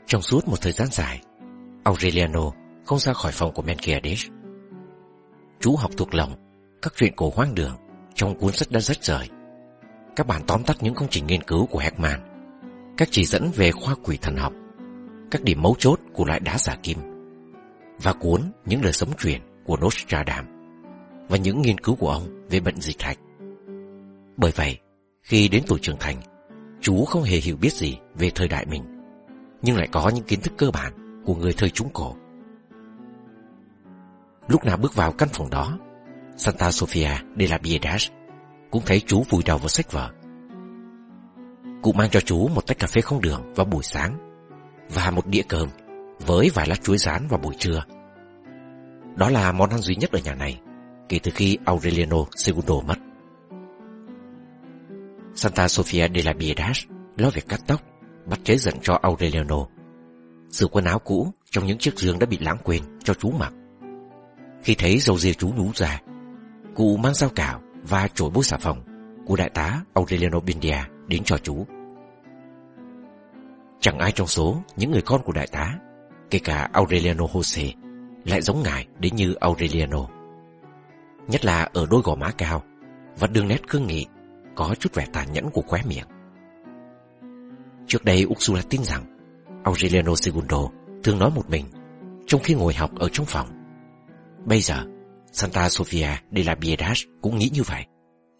Trong suốt một thời gian dài, Aureliano không ra khỏi phòng của Melquiades. Chú học thuộc lòng các chuyện cổ hoang đường trong cuốn sách đã rách rời, các bản tóm tắt những công trình nghiên cứu của Heckman, các chỉ dẫn về khoa quỷ thần học, các điểm mấu chốt của loại đá giả kim, và cuốn những lời sấm truyền của Nostradamus, và những nghiên cứu của ông về bệnh dịch hạch. Bởi vậy, khi đến tuổi trưởng thành, chú không hề hiểu biết gì về thời đại mình, nhưng lại có những kiến thức cơ bản của người thời Trung Cổ. Lúc nào bước vào căn phòng đó, Santa Sofia de la Piedad cũng thấy chú vùi đầu vào sách vở. Cụ mang cho chú một tách cà phê không đường vào buổi sáng và một đĩa cơm với vài lát chuối rán vào buổi trưa. Đó là món ăn duy nhất ở nhà này kể từ khi Aureliano II mất. Santa Sofia de la Piedad lo việc cắt tóc, bắt chế giận cho Aureliano, sửa quần áo cũ trong những chiếc giường đã bị lãng quên cho chú mặc. Khi thấy râu ria chú nhú ra, cụ mang dao cạo và chổi bôi xà phòng của đại tá Aureliano Buendia đến cho chú. Chẳng ai trong số những người con của đại tá, kể cả Aureliano Jose, lại giống ngài đến như Aureliano. Nhất là ở đôi gò má cao và đường nét cương nghị, có chút vẻ tàn nhẫn của khóe miệng. Trước đây Ursula tin rằng Aureliano II thường nói một mình trong khi ngồi học ở trong phòng. Bây giờ Santa Sofia de la Piedad cũng nghĩ như vậy.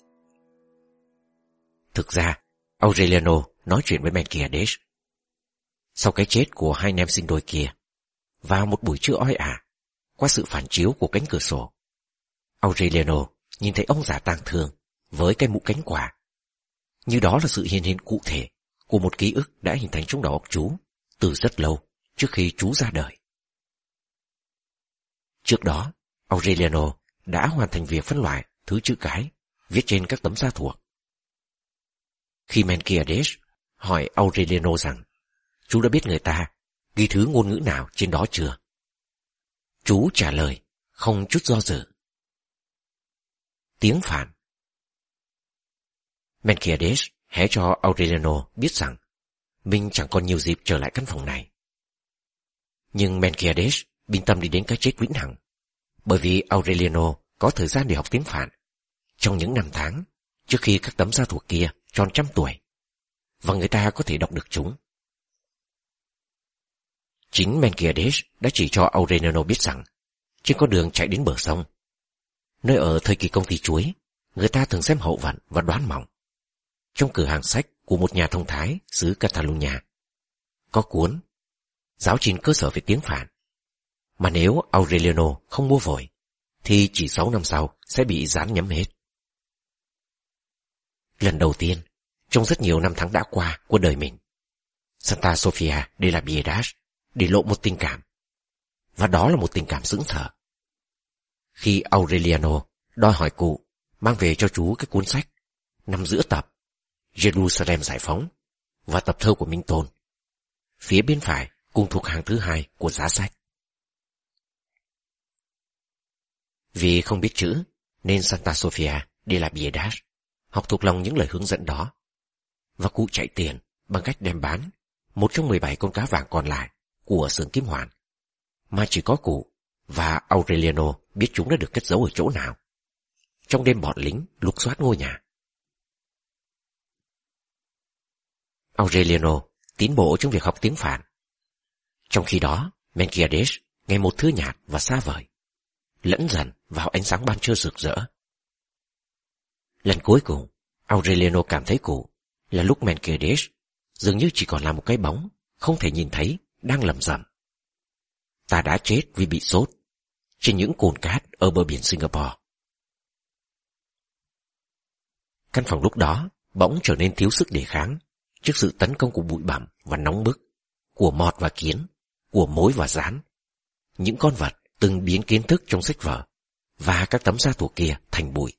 Thực ra Aureliano nói chuyện với Melquiades. Sau cái chết của hai anh em sinh đôi kia, vào một buổi trưa oi ả, qua sự phản chiếu của cánh cửa sổ, Aureliano nhìn thấy ông già tang thương với cái mũ cánh quà, như đó là sự hiện hiện cụ thể của một ký ức đã hình thành trong đầu óc chú từ rất lâu trước khi chú ra đời. Trước đó, Aureliano đã hoàn thành việc phân loại thứ chữ cái viết trên các tấm da thuộc. Khi Melquiades hỏi Aureliano rằng chú đã biết người ta ghi thứ ngôn ngữ nào trên đó chưa, chú trả lời không chút do dự: tiếng Phạn. Melquiades hé cho Aureliano biết rằng mình chẳng còn nhiều dịp trở lại căn phòng này. Nhưng Melquiades bình tâm đi đến cái chết vĩnh hằng, bởi vì Aureliano có thời gian để học tiếng Phạn trong những năm tháng trước khi các tấm da thuộc kia tròn 100 tuổi, và người ta có thể đọc được chúng. Chính Melquiades đã chỉ cho Aureliano biết rằng trên con đường chạy đến bờ sông, nơi ở thời kỳ công ty chuối, người ta thường xem hậu vận và đoán mỏng. Trong cửa hàng sách của một nhà thông thái xứ Catalonia có cuốn Giáo trình cơ sở về tiếng Phạn, mà nếu Aureliano không mua vội thì chỉ 6 năm sau sẽ bị dán nhấm hết. Lần đầu tiên trong rất nhiều năm tháng đã qua của đời mình, Santa Sofia de la Piedad để lộ một tình cảm, và đó là một tình cảm sững sờ. Khi Aureliano đòi hỏi cụ mang về cho chú cái cuốn sách nằm giữa tập Jerusalem Giải Phóng và tập thơ của Minh Tôn, phía bên phải cùng thuộc hàng thứ 2 của giá sách. Vì không biết chữ nên Santa Sofia de la Piedad học thuộc lòng những lời hướng dẫn đó, và cụ chạy tiền bằng cách đem bán một trong 17 con cá vàng còn lại của xưởng Kim Hoàn, mà chỉ có cụ và Aureliano biết chúng đã được cất giấu ở chỗ nào, trong đêm bọn lính lục soát ngôi nhà. Aureliano tiến bộ trong việc học tiếng Phạn. Trong khi đó, Melquiades ngày một thưa nhạt và xa vời, lẫn dần vào ánh sáng ban trưa rực rỡ. Lần cuối cùng, Aureliano cảm thấy cụ là lúc Melquiades dường như chỉ còn là một cái bóng không thể nhìn thấy đang lầm rầm. Ta đã chết vì bị sốt trên những cồn cát ở bờ biển Singapore. Căn phòng lúc đó bỗng trở nên thiếu sức đề kháng trước sự tấn công của bụi bặm và nóng bức, của mọt và kiến, của mối và rán, những con vật từng biến kiến thức trong sách vở và các tấm da thuộc kia thành bụi.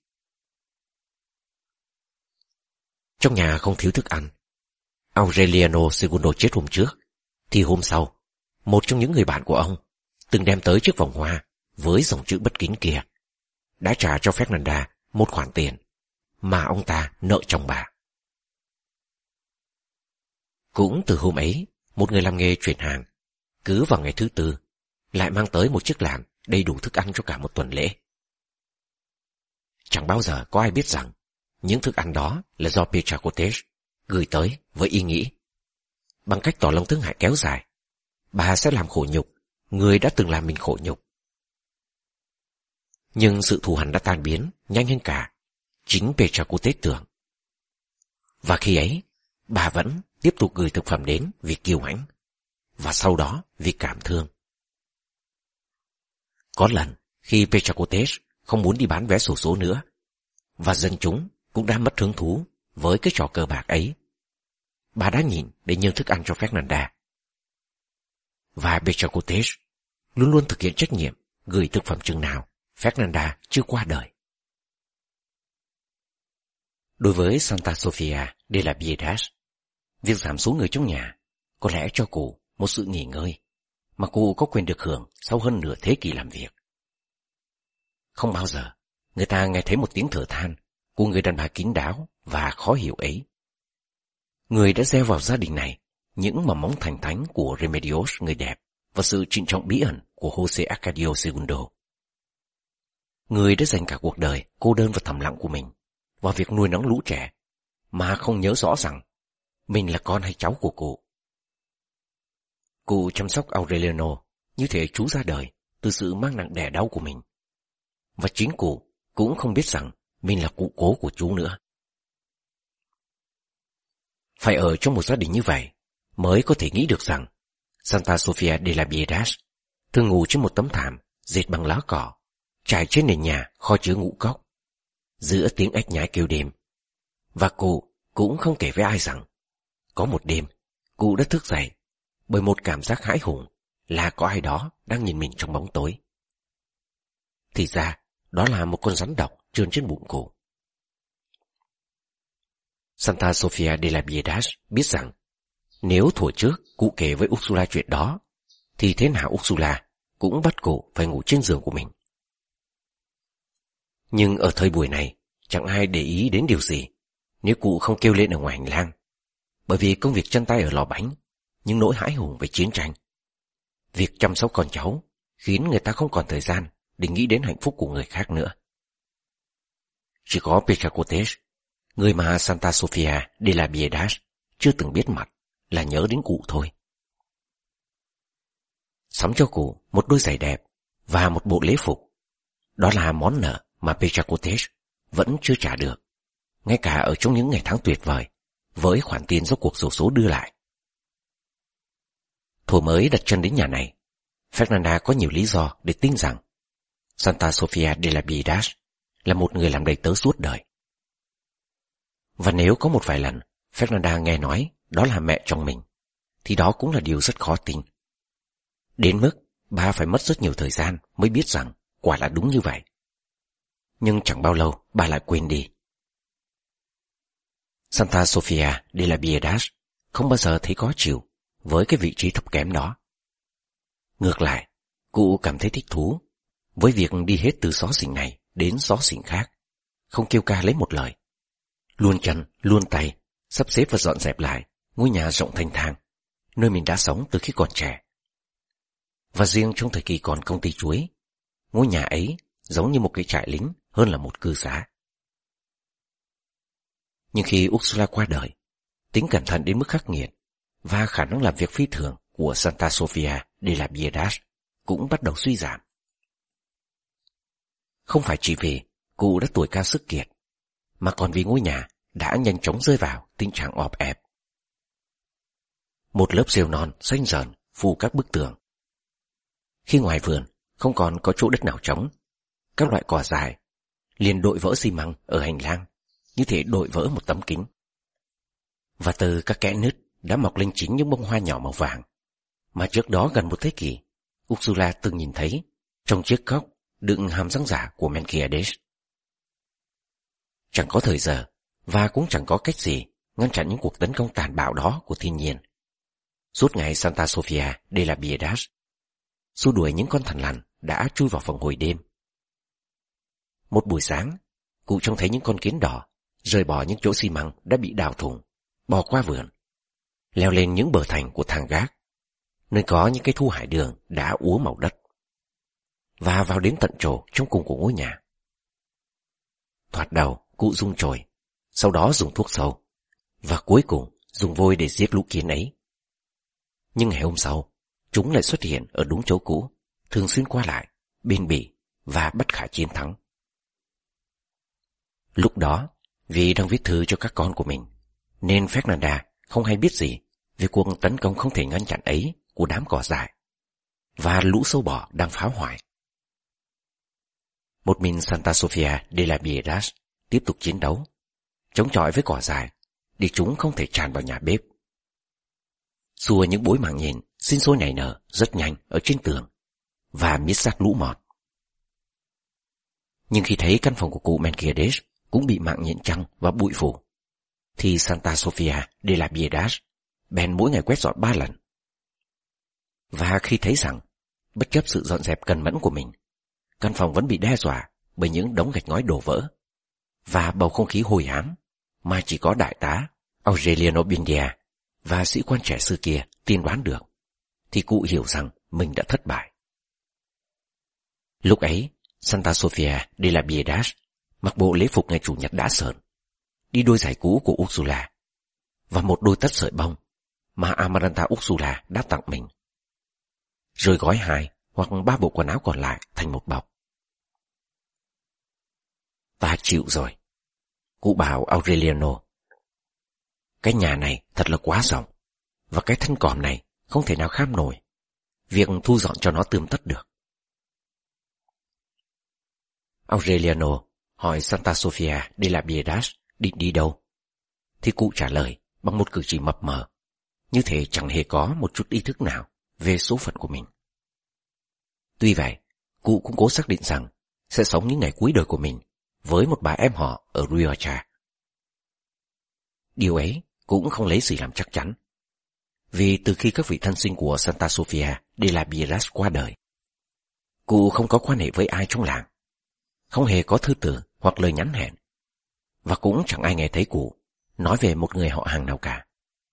Trong nhà không thiếu thức ăn. Aureliano II chết hôm trước, thì hôm sau, một trong những người bạn của ông từng đem tới chiếc vòng hoa với dòng chữ bất kính kia đã trả cho Fernanda một khoản tiền mà ông ta nợ chồng bà. Cũng từ hôm ấy, một người làm nghề chuyển hàng, cứ vào ngày thứ tư lại mang tới một chiếc làn đầy đủ thức ăn cho cả một tuần lễ. Chẳng bao giờ có ai biết rằng những thức ăn đó là do Petra Kotesh gửi tới với ý nghĩ bằng cách tỏ lòng thương hại kéo dài, bà sẽ làm khổ nhục người đã từng làm mình khổ nhục. Nhưng sự thù hằn đã tan biến nhanh hơn cả chính Petra Kotesh tưởng. Và khi ấy, bà vẫn tiếp tục gửi thực phẩm đến vì kiêu hãnh, và sau đó vì cảm thương. Có lần khi Petra Kotesh không muốn đi bán vé xổ số nữa, và dân chúng cũng đã mất hứng thú với cái trò cờ bạc ấy, bà đã nhìn để nhường thức ăn cho Fernanda. Và Petra Kotesh luôn luôn thực hiện trách nhiệm gửi thực phẩm chừng nào Fernanda chưa qua đời. Đối với Santa Sofia de la Piedad, việc giảm số người trong nhà có lẽ cho cụ một sự nghỉ ngơi mà cụ có quyền được hưởng sau hơn nửa thế kỷ làm việc. Không bao giờ người ta nghe thấy một tiếng thở than của người đàn bà kín đáo và khó hiểu ấy. Người đã gieo vào gia đình này những mầm móng thành thánh của Remedios người đẹp và sự trịnh trọng bí ẩn của Jose Arcadio Segundo. Người đã dành cả cuộc đời cô đơn và thầm lặng của mình vào việc nuôi nấng lũ trẻ mà không nhớ rõ rằng mình là con hay cháu của cụ. Cụ chăm sóc Aureliano như thể chú ra đời từ sự mang nặng đẻ đau của mình. Và chính cụ cũng không biết rằng mình là cụ cố của chú nữa. Phải ở trong một gia đình như vậy mới có thể nghĩ được rằng Santa Sofia de la Piedad thường ngủ trên một tấm thảm dệt bằng lá cỏ, trải trên nền nhà kho chứa ngũ cốc, giữa tiếng ếch nhái kêu đêm. Và cụ cũng không kể với ai rằng có một đêm cụ đã thức dậy bởi một cảm giác hãi hùng là có ai đó đang nhìn mình trong bóng tối. Thì ra đó là một con rắn độc trườn trên bụng cụ. Santa Sofia de la Piedad biết rằng nếu thuở trước cụ kể với Ursula chuyện đó, thì thế nào Ursula cũng bắt cụ phải ngủ trên giường của mình. Nhưng ở thời buổi này, chẳng ai để ý đến điều gì nếu cụ không kêu lên ở ngoài hành lang, bởi vì công việc chân tay ở lò bánh, những nỗi hãi hùng về chiến tranh, việc chăm sóc con cháu khiến người ta không còn thời gian để nghĩ đến hạnh phúc của người khác nữa. Chỉ có Petra Kotesh, người mà Santa Sofia de la Piedad chưa từng biết mặt, là nhớ đến cụ thôi. Sắm cho cụ một đôi giày đẹp và một bộ lễ phục. Đó là món nợ mà Petra Kotesh vẫn chưa trả được, ngay cả ở trong những ngày tháng tuyệt vời, với khoản tiền do cuộc xổ số đưa lại. Thuở mới đặt chân đến nhà này, Fernanda có nhiều lý do để tin rằng Santa Sofia de la Piedad là một người làm đầy tớ suốt đời. Và nếu có một vài lần Fernanda nghe nói đó là mẹ chồng mình, thì đó cũng là điều rất khó tin. Đến mức bà phải mất rất nhiều thời gian mới biết rằng quả là đúng như vậy. Nhưng chẳng bao lâu bà lại quên đi. Santa Sofia de la Piedad không bao giờ thấy khó chịu với cái vị trí thấp kém đó. Ngược lại, cụ cảm thấy thích thú với việc đi hết từ xó xỉnh này đến xó xỉnh khác, không kêu ca lấy một lời, luôn chân luôn tay sắp xếp và dọn dẹp lại ngôi nhà rộng thanh thang nơi mình đã sống từ khi còn trẻ. Và riêng trong thời kỳ còn công ty chuối, ngôi nhà ấy giống như một cái trại lính hơn là một cư xá. Nhưng khi Ursula qua đời, tính cẩn thận đến mức khắc nghiệt và khả năng làm việc phi thường của Santa Sofia de la Piedad cũng bắt đầu suy giảm. Không phải chỉ vì cụ đã tuổi cao sức kiệt, mà còn vì ngôi nhà đã nhanh chóng rơi vào tình trạng ọp ẹp. Một lớp rêu non xanh rờn phủ các bức tường. Khi ngoài vườn không còn có chỗ đất nào trống, các loại cỏ dài liền đội vỡ xi măng ở hành lang, như thể đội vỡ một tấm kính. Và từ các kẽ nứt đã mọc lên chính những bông hoa nhỏ màu vàng mà trước đó gần một thế kỷ Ursula từng nhìn thấy trong chiếc cốc đựng hàm răng giả của Melquiades. Chẳng có thời giờ và cũng chẳng có cách gì ngăn chặn những cuộc tấn công tàn bạo đó của thiên nhiên. Suốt ngày Santa Sofia de la Piedad xua đuổi những con thằn lằn đã chui vào phòng hồi đêm. Một buổi sáng, cụ trông thấy những con kiến đỏ rời bỏ những chỗ xi măng đã bị đào thủng, bò qua vườn. leo lên những bờ thành của thang gác, nơi có những cái thu hải đường đã úa màu đất, và vào đến tận chỗ trong cùng của ngôi nhà. Thoạt đầu, cụ dùng chổi, sau đó dùng thuốc sâu, và cuối cùng dùng vôi để giết lũ kiến ấy. Nhưng ngày hôm sau, chúng lại xuất hiện ở đúng chỗ cũ, thường xuyên qua lại, bền bỉ và bất khả chiến thắng. Lúc đó, vì đang viết thư cho các con của mình, nên Fernanda không hay biết gì về cuộc tấn công không thể ngăn chặn ấy của đám cỏ dại và lũ sâu bọ đang phá hoại. Một mình Santa Sofia de la Piedad tiếp tục chiến đấu, chống chọi với cỏ dại để chúng không thể tràn vào nhà bếp. Xua những bối màng nhện sinh sôi nảy nở rất nhanh ở trên tường và miết xác lũ mọt. Nhưng khi thấy căn phòng của cụ Melquiades cũng bị mạng nhện trăng và bụi phủ, thì Santa Sofia de la Piedad bèn mỗi ngày quét dọn 3 lần. Và khi thấy rằng, bất chấp sự dọn dẹp cần mẫn của mình, căn phòng vẫn bị đe dọa bởi những đống gạch ngói đổ vỡ và bầu không khí hôi hám mà chỉ có đại tá Aureliano Buendia và sĩ quan trẻ xưa kia tiên đoán được, thì cụ hiểu rằng mình đã thất bại. Lúc ấy, Santa Sofia de la Piedad mặc bộ lễ phục ngày chủ nhật đã sờn, đi đôi giày cũ của Ursula và một đôi tất sợi bông mà Amaranta Ursula đã tặng mình, rồi gói 2 hoặc 3 bộ quần áo còn lại thành một bọc. Ta chịu rồi, cụ bảo Aureliano. Cái nhà này thật là quá rộng, và cái thân còm này không thể nào kham nổi việc thu dọn cho nó tươm tất được. Aureliano hỏi Santa Sofia de la Piedad định đi đâu, thì cụ trả lời bằng một cử chỉ mập mờ, như thể chẳng hề có một chút ý thức nào về số phận của mình. Tuy vậy, cụ cũng cố xác định rằng sẽ sống những ngày cuối đời của mình với một bà em họ ở Rioja. Điều ấy cũng không lấy gì làm chắc chắn, vì từ khi các vị thân sinh của Santa Sofia de la Piedad qua đời, cụ không có quan hệ với ai trong làng, không hề có thư từ hoặc lời nhắn hẹn, và cũng chẳng ai nghe thấy cụ nói về một người họ hàng nào cả.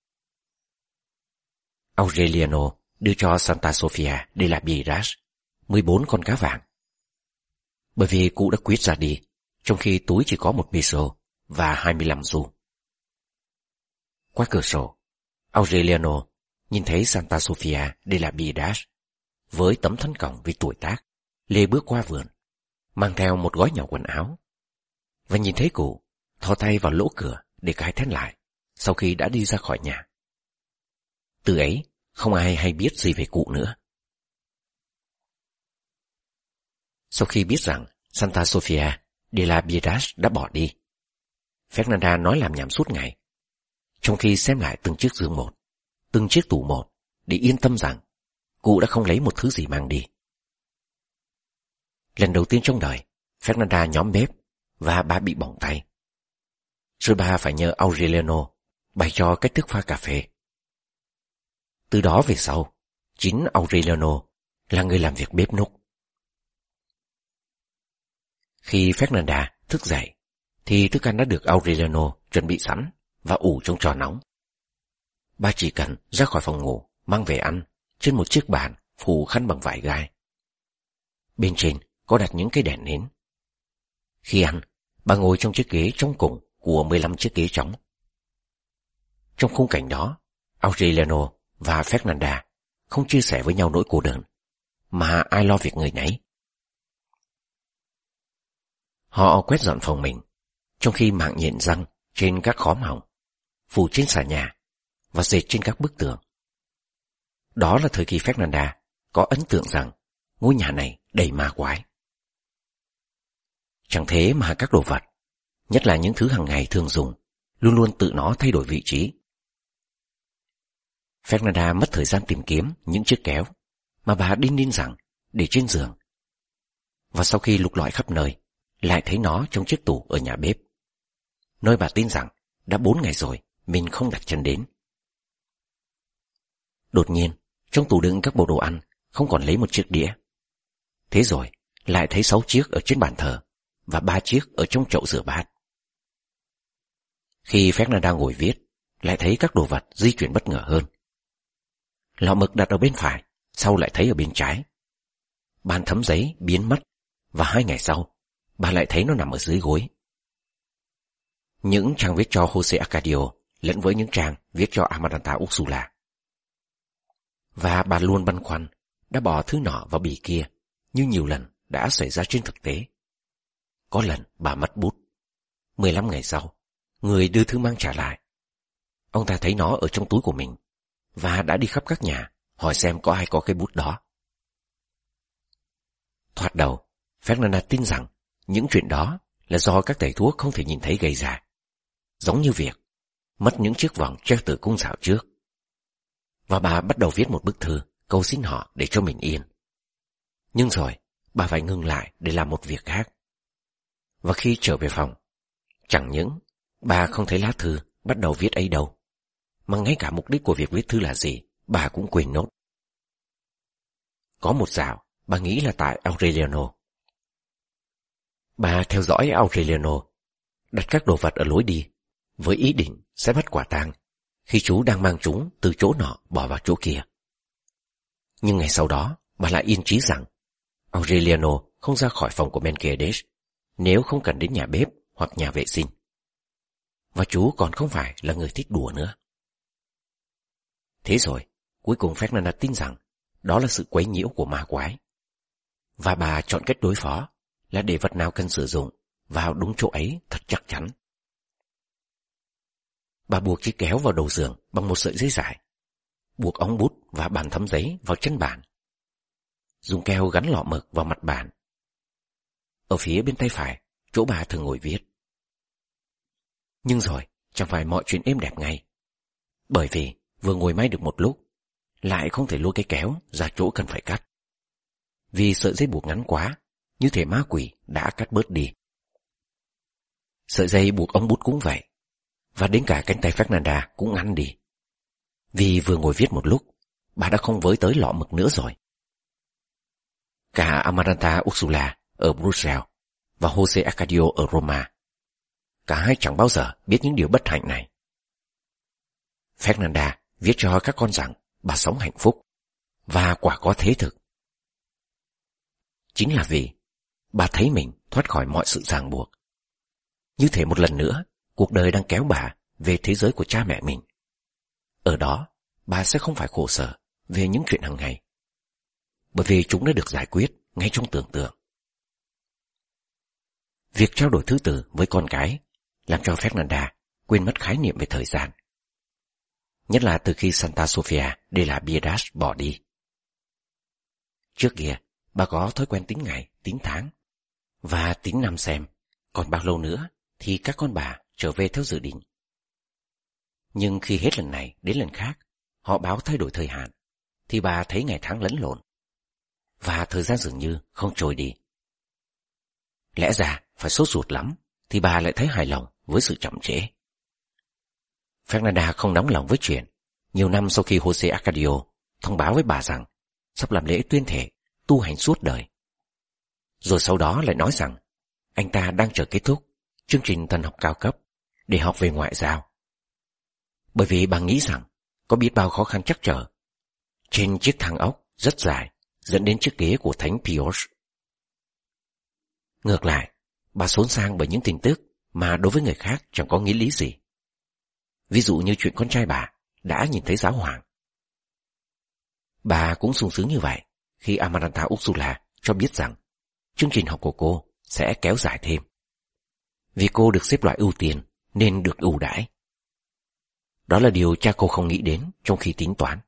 Aureliano đưa cho Santa Sofia de la Piedad 14 con cá vàng, bởi vì cụ đã quyết ra đi, trong khi túi chỉ có 1 peso và 25 xu. Qua cửa sổ, Aureliano nhìn thấy Santa Sofia de la Piedad với tấm thân còng vì tuổi tác lê bước qua vườn, mang theo một gói nhỏ quần áo, và nhìn thấy cụ thò tay vào lỗ cửa để cài then lại sau khi đã đi ra khỏi nhà. Từ ấy, không ai hay biết gì về cụ nữa. Sau khi biết rằng Santa Sofia de la Piedad đã bỏ đi, Fernanda nói làm nhảm suốt ngày, trong khi xem lại từng chiếc giường một, từng chiếc tủ một, để yên tâm rằng cụ đã không lấy một thứ gì mang đi. Lần đầu tiên trong đời, Fernanda nhóm bếp và bà bị bỏng tay. Rồi bà phải nhờ Aureliano bày cho cách thức pha cà phê. Từ đó về sau, chính Aureliano là người làm việc bếp núc. Khi Fernanda thức dậy, thì thức ăn đã được Aureliano chuẩn bị sẵn và ủ trong chò nóng. Bà chỉ cần ra khỏi phòng ngủ mang về ăn trên một chiếc bàn phủ khăn bằng vải gai. Bên trên có đặt những cái đèn nến. Khi ăn, bà ngồi trong chiếc ghế trong cùng của 15 chiếc ghế trống. Trong khung cảnh đó, Aureliano và Fernanda không chia sẻ với nhau nỗi cô đơn, mà ai lo việc người nấy. Họ quét dọn phòng mình, trong khi mạng nhện răng trên các khóm hồng, phủ trên xà nhà và dệt trên các bức tường. Đó là thời kỳ Fernanda có ấn tượng rằng ngôi nhà này đầy ma quái. Chẳng thế mà các đồ vật, nhất là những thứ hàng ngày thường dùng, luôn luôn tự nó thay đổi vị trí. Fernanda mất thời gian tìm kiếm những chiếc kéo mà bà đinh ninh rằng để trên giường, và sau khi lục lọi khắp nơi, lại thấy nó trong chiếc tủ ở nhà bếp, nơi bà tin rằng đã 4 ngày rồi mình không đặt chân đến. Đột nhiên, trong tủ đựng các bộ đồ ăn không còn lấy một chiếc đĩa. Thế rồi, lại thấy 6 chiếc ở trên bàn thờ và 3 chiếc ở trong chậu rửa bát. Khi Fernanda ngồi viết, lại thấy các đồ vật di chuyển bất ngờ hơn. Lọ mực đặt ở bên phải, sau lại thấy ở bên trái. Bàn thấm giấy biến mất, và 2 ngày sau, bà lại thấy nó nằm ở dưới gối. Những trang viết cho Jose Arcadio lẫn với những trang viết cho Amaranta Ursula. Và bà luôn băn khoăn đã bỏ thứ nọ vào bì kia, như nhiều lần đã xảy ra trên thực tế. Có lần bà mất bút. 15 ngày sau, người đưa thư mang trả lại. Ông ta thấy nó ở trong túi của mình, và đã đi khắp các nhà hỏi xem có ai có cái bút đó. Thoạt đầu, Fernanda tin rằng những chuyện đó là do các thầy thuốc không thể nhìn thấy gây ra, giống như việc mất những chiếc vòng treo từ cung dạo trước. Và bà bắt đầu viết một bức thư cầu xin họ để cho mình yên. Nhưng rồi bà phải ngừng lại để làm một việc khác. Và khi trở về phòng, chẳng những bà không thấy lá thư bắt đầu viết ấy đâu, mà ngay cả mục đích của việc viết thư là gì bà cũng quên nốt. Có một dạo bà nghĩ là tại Aureliano. Bà theo dõi Aureliano, đặt các đồ vật ở lối đi, với ý định sẽ bắt quả tang khi chú đang mang chúng từ chỗ nọ bỏ vào chỗ kia. Nhưng ngày sau đó bà lại yên trí rằng Aureliano không ra khỏi phòng của Melquiades nếu không cần đến nhà bếp hoặc nhà vệ sinh. Và chú còn không phải là người thích đùa nữa. Thế rồi, cuối cùng Fernanda tin rằng đó là sự quấy nhiễu của ma quái. Và bà chọn cách đối phó là để vật nào cần sử dụng vào đúng chỗ ấy thật chắc chắn. Bà buộc chiếc kéo vào đầu giường bằng một sợi dây dài, buộc ống bút và bàn thấm giấy vào chân bàn, dùng keo gắn lọ mực vào mặt bàn. Ở phía bên tay phải, chỗ bà thường ngồi viết. Nhưng rồi, chẳng phải mọi chuyện êm đẹp ngay. Bởi vì vừa ngồi may được một lúc, lại không thể lôi cái kéo ra chỗ cần phải cắt. Vì sợi dây buộc ngắn quá, như thể ma quỷ đã cắt bớt đi. Sợi dây buộc ống bút cũng vậy, và đến cả cánh tay Fernanda cũng ngắn đi. Vì vừa ngồi viết một lúc, bà đã không với tới lọ mực nữa rồi. Cả Amaranta Ursula ở Bruxelles và Jose Arcadio ở Roma, cả hai chẳng bao giờ biết những điều bất hạnh này. Fernanda viết cho các con rằng bà sống hạnh phúc, và quả có thế thực. Chính là vì bà thấy mình thoát khỏi mọi sự ràng buộc. Như thể một lần nữa, cuộc đời đang kéo bà về thế giới của cha mẹ mình. Ở đó, bà sẽ không phải khổ sở về những chuyện hàng ngày, bởi vì chúng đã được giải quyết ngay trong tưởng tượng. Việc trao đổi thư từ với con cái làm cho Fernanda quên mất khái niệm về thời gian. Nhất là từ khi Santa Sofia de la Piedad bỏ đi. Trước kia, bà có thói quen tính ngày, tính tháng, và tính năm xem còn bao lâu nữa thì các con bà trở về theo dự định. Nhưng khi hết lần này đến lần khác, họ báo thay đổi thời hạn, thì bà thấy ngày tháng lẫn lộn, và thời gian dường như không trôi đi. Lẽ ra phải sốt ruột lắm, thì bà lại thấy hài lòng với sự chậm trễ. Fernanda không nóng lòng với chuyện nhiều năm sau khi Jose Arcadio thông báo với bà rằng sắp làm lễ tuyên thệ tu hành suốt đời. Rồi sau đó lại nói rằng anh ta đang chờ kết thúc chương trình thần học cao cấp để học về ngoại giao. Bởi vì bà nghĩ rằng có biết bao khó khăn trắc trở trên chiếc thang ốc rất dài dẫn đến chiếc ghế của Thánh Pius. Ngược lại, bà xốn sang bởi những tin tức mà đối với người khác chẳng có nghĩa lý gì. Ví dụ như chuyện con trai bà đã nhìn thấy giáo hoàng. Bà cũng sung sướng như vậy khi Amaranta Ursula cho biết rằng chương trình học của cô sẽ kéo dài thêm, vì cô được xếp loại ưu tiên nên được ưu đãi. Đó là điều cha cô không nghĩ đến trong khi tính toán.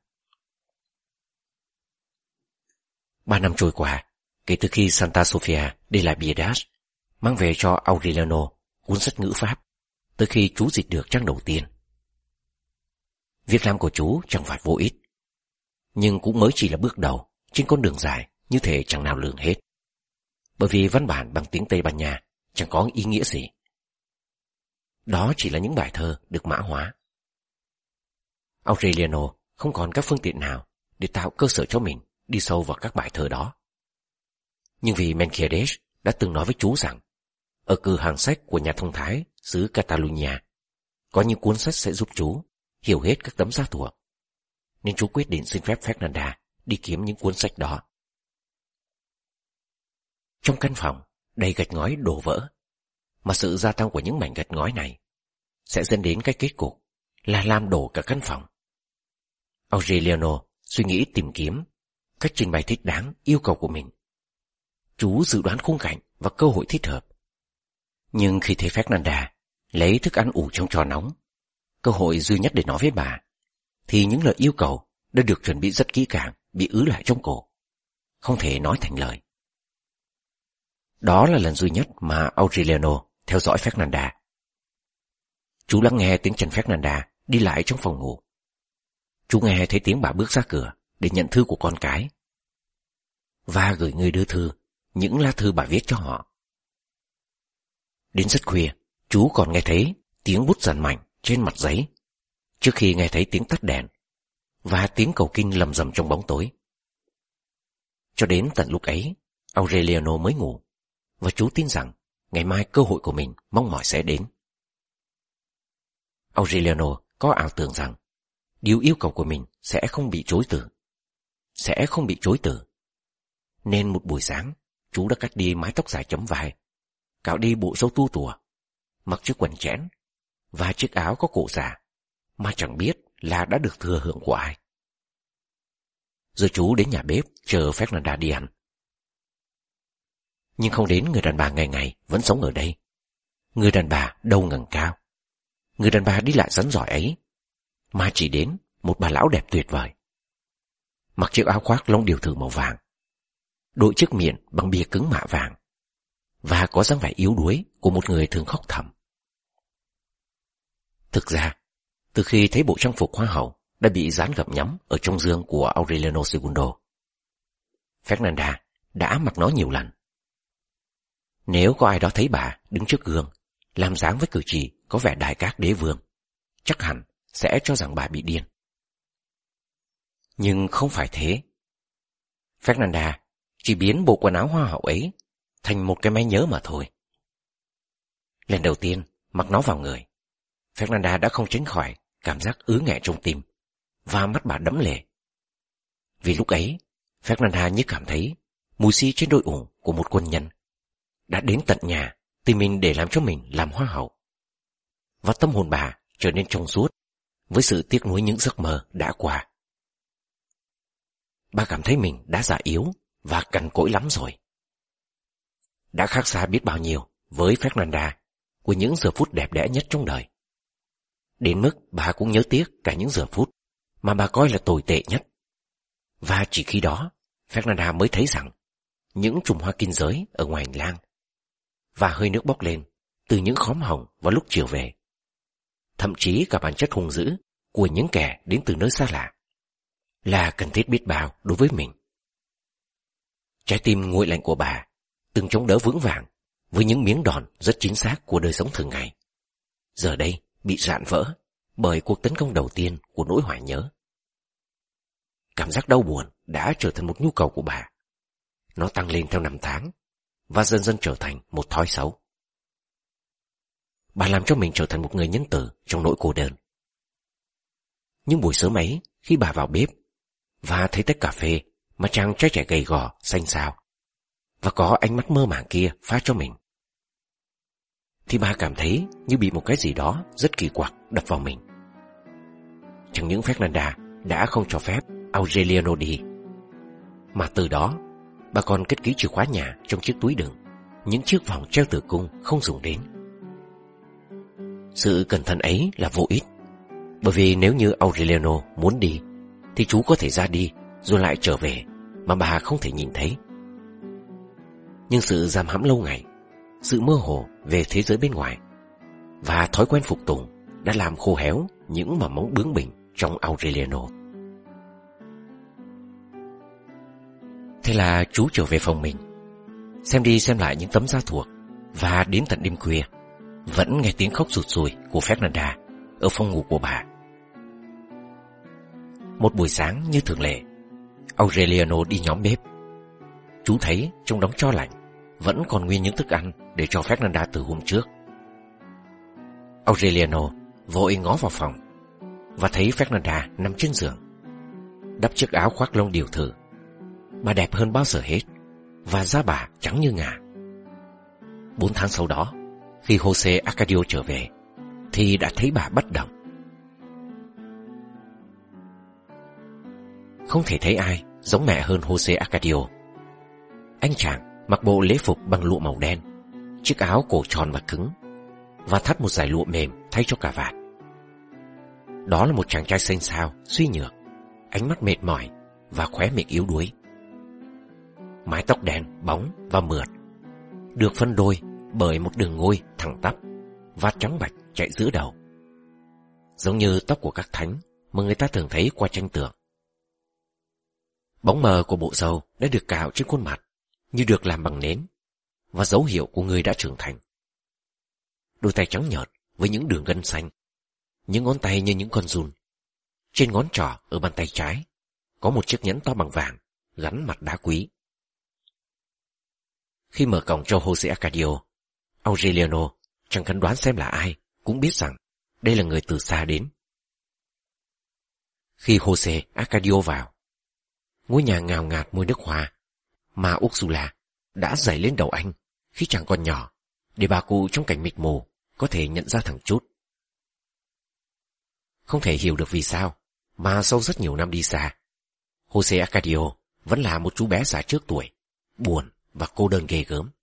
3 năm trôi qua kể từ khi Santa Sofia de la Piedad mang về cho Aureliano cuốn sách ngữ pháp, tới khi chú dịch được trang đầu tiên. Việc làm của chú chẳng phải vô ích, nhưng cũng mới chỉ là bước đầu trên con đường dài như thể chẳng nào lường hết. Bởi vì văn bản bằng tiếng Tây Ban Nha chẳng có ý nghĩa gì. Đó chỉ là những bài thơ được mã hóa. Aureliano không còn các phương tiện nào để tạo cơ sở cho mình đi sâu vào các bài thơ đó. Nhưng vì Melquiades đã từng nói với chú rằng ở cửa hàng sách của nhà thông thái xứ Catalonia có những cuốn sách sẽ giúp chú hiểu hết các tấm giá thuộc, nên chú quyết định xin phép Fernanda đi kiếm những cuốn sách đó. Trong căn phòng đầy gạch ngói đổ vỡ, mà sự gia tăng của những mảnh gạch ngói này sẽ dẫn đến cái kết cục là làm đổ cả căn phòng. Aureliano suy nghĩ tìm kiếm cách trình bày thích đáng yêu cầu của mình. Chú dự đoán khung cảnh và cơ hội thích hợp. Nhưng khi thấy Fernanda lấy thức ăn ủ trong tro nóng, cơ hội duy nhất để nói với bà, thì những lời yêu cầu đã được chuẩn bị rất kỹ càng bị ứ lại trong cổ, không thể nói thành lời. Đó là lần duy nhất mà Aureliano theo dõi Fernanda. Chú lắng nghe tiếng chân Fernanda đi lại trong phòng ngủ. Chú nghe thấy tiếng bà bước ra cửa để nhận thư của con cái và gửi người đưa thư những lá thư bà viết cho họ. Đến rất khuya, chú còn nghe thấy tiếng bút dần mạnh trên mặt giấy, trước khi nghe thấy tiếng tắt đèn và tiếng cầu kinh lầm rầm trong bóng tối. Cho đến tận lúc ấy, Aureliano mới ngủ, và chú tin rằng ngày mai cơ hội của mình mong mỏi sẽ đến. Aureliano có ảo tưởng rằng điều yêu cầu của mình sẽ không bị chối từ. Nên một buổi sáng, chú đã cắt đi mái tóc dài chấm vai, cạo đi bộ râu tua tủa, mặc chiếc quần chẽn và chiếc áo có cổ giả mà chẳng biết là đã được thừa hưởng của ai. Rồi chú đến nhà bếp chờ Fernanda đi ăn. Nhưng không đến người đàn bà ngày ngày vẫn sống ở đây. Người đàn bà đâu ngẩng cao. Người đàn bà đi lại rắn giỏi ấy, mà chỉ đến một bà lão đẹp tuyệt vời. Mặc chiếc áo khoác lông điều thử màu vàng, đội chiếc miệng bằng bìa cứng mạ vàng, và có dáng vẻ yếu đuối của một người thường khóc thầm. Thực ra, từ khi thấy bộ trang phục hoa hậu đã bị dán gập nhắm ở trong giường của Aureliano Segundo, Fernanda đã mặc nó nhiều lần. Nếu có ai đó thấy bà đứng trước gương, làm dáng với cử chỉ có vẻ đại các đế vương, chắc hẳn sẽ cho rằng bà bị điên. Nhưng không phải thế. Fernanda chỉ biến bộ quần áo hoa hậu ấy thành một cái máy nhớ mà thôi. Lần đầu tiên mặc nó vào người, Fernanda đã không tránh khỏi cảm giác ứ nghẹ trong tim, và mắt bà đẫm lệ. Vì lúc ấy, Fernanda như cảm thấy mùi xi trên đôi ủng của một quân nhân đã đến tận nhà tìm mình để làm cho mình làm hoa hậu. Và tâm hồn bà trở nên trong suốt với sự tiếc nuối những giấc mơ đã qua. Bà cảm thấy mình đã già yếu và cằn cỗi lắm rồi. Đã khác xa biết bao nhiêu với Fernanda của những giờ phút đẹp đẽ nhất trong đời. Đến mức bà cũng nhớ tiếc cả những giờ phút mà bà coi là tồi tệ nhất. Và chỉ khi đó, Fernanda mới thấy rằng những chùm hoa kinh giới ở ngoài hành lang và hơi nước bốc lên từ những khóm hồng vào lúc chiều về, thậm chí cả bản chất hung dữ của những kẻ đến từ nơi xa lạ, là cần thiết biết bao đối với mình. Trái tim nguội lạnh của bà từng chống đỡ vững vàng với những miếng đòn rất chính xác của đời sống thường ngày, giờ đây bị rạn vỡ bởi cuộc tấn công đầu tiên của nỗi hoài nhớ. Cảm giác đau buồn đã trở thành một nhu cầu của bà. Nó tăng lên theo năm tháng và dần dần trở thành một thói xấu. Bà làm cho mình trở thành một người nhân từ trong nỗi cô đơn. Nhưng buổi sớm ấy, khi bà vào bếp và thấy tách cà phê mà chàng trai trẻ gầy gò, xanh xao và có ánh mắt mơ màng kia pha cho mình, thì bà cảm thấy như bị một cái gì đó rất kỳ quặc đập vào mình. Chẳng những Fernanda đã không cho phép Aureliano đi, mà từ đó bà còn cất kỹ chìa khóa nhà trong chiếc túi đựng những chiếc vòng treo tử cung không dùng đến. Sự cẩn thận ấy là vô ích, bởi vì nếu như Aureliano muốn đi thì chú có thể ra đi rồi lại trở về mà bà không thể nhìn thấy. Nhưng sự giam hãm lâu ngày, sự mơ hồ về thế giới bên ngoài và thói quen phục tùng đã làm khô héo những mầm móng bướng bỉnh trong Aureliano. Thế là chú trở về phòng mình, xem đi xem lại những tấm da thuộc, và đến tận đêm khuya vẫn nghe tiếng khóc sụt sùi của Fernanda ở phòng ngủ của bà. Một buổi sáng như thường lệ, Aureliano đi nhóm bếp. Chú thấy trong đống tro lạnh vẫn còn nguyên những thức ăn để cho Fernanda từ hôm trước. Aureliano vội ngó vào phòng và thấy Fernanda nằm trên giường, đắp chiếc áo khoác lông điều thử. Bà đẹp hơn bao giờ hết, và da bà trắng như ngà. 4 tháng sau đó, khi Jose Arcadio trở về, thì đã thấy bà bất động. Không thể thấy ai giống mẹ hơn Jose Arcadio. Anh chàng mặc bộ lễ phục bằng lụa màu đen, chiếc áo cổ tròn và cứng, và thắt một dải lụa mềm thay cho cà vạt. Đó là một chàng trai xanh xao, suy nhược, ánh mắt mệt mỏi và khóe miệng yếu đuối. Mái tóc đen, bóng và mượt, được phân đôi bởi một đường ngôi thẳng tắp, vạt trắng bạch chạy giữa đầu, giống như tóc của các thánh mà người ta thường thấy qua tranh tường. Bóng mờ của bộ râu đã được cạo trên khuôn mặt như được làm bằng nến, và dấu hiệu của người đã trưởng thành. Đôi tay trắng nhợt với những đường gân xanh, những ngón tay như những con giun. Trên ngón trỏ ở bàn tay trái có một chiếc nhẫn to bằng vàng gắn mặt đá quý. Khi mở cổng cho Jose Arcadio, Aureliano chẳng cần đoán xem là ai cũng biết rằng đây là người từ xa đến. Khi Jose Arcadio vào, ngôi nhà ngào ngạt mùi nước hoa mà Ursula đã dày lên đầu anh khi chàng còn nhỏ, để bà cụ trong cảnh mịt mù có thể nhận ra thằng chút. Không thể hiểu được vì sao mà sau rất nhiều năm đi xa, Jose Arcadio vẫn là một chú bé già trước tuổi, buồn và cô đơn ghê gớm.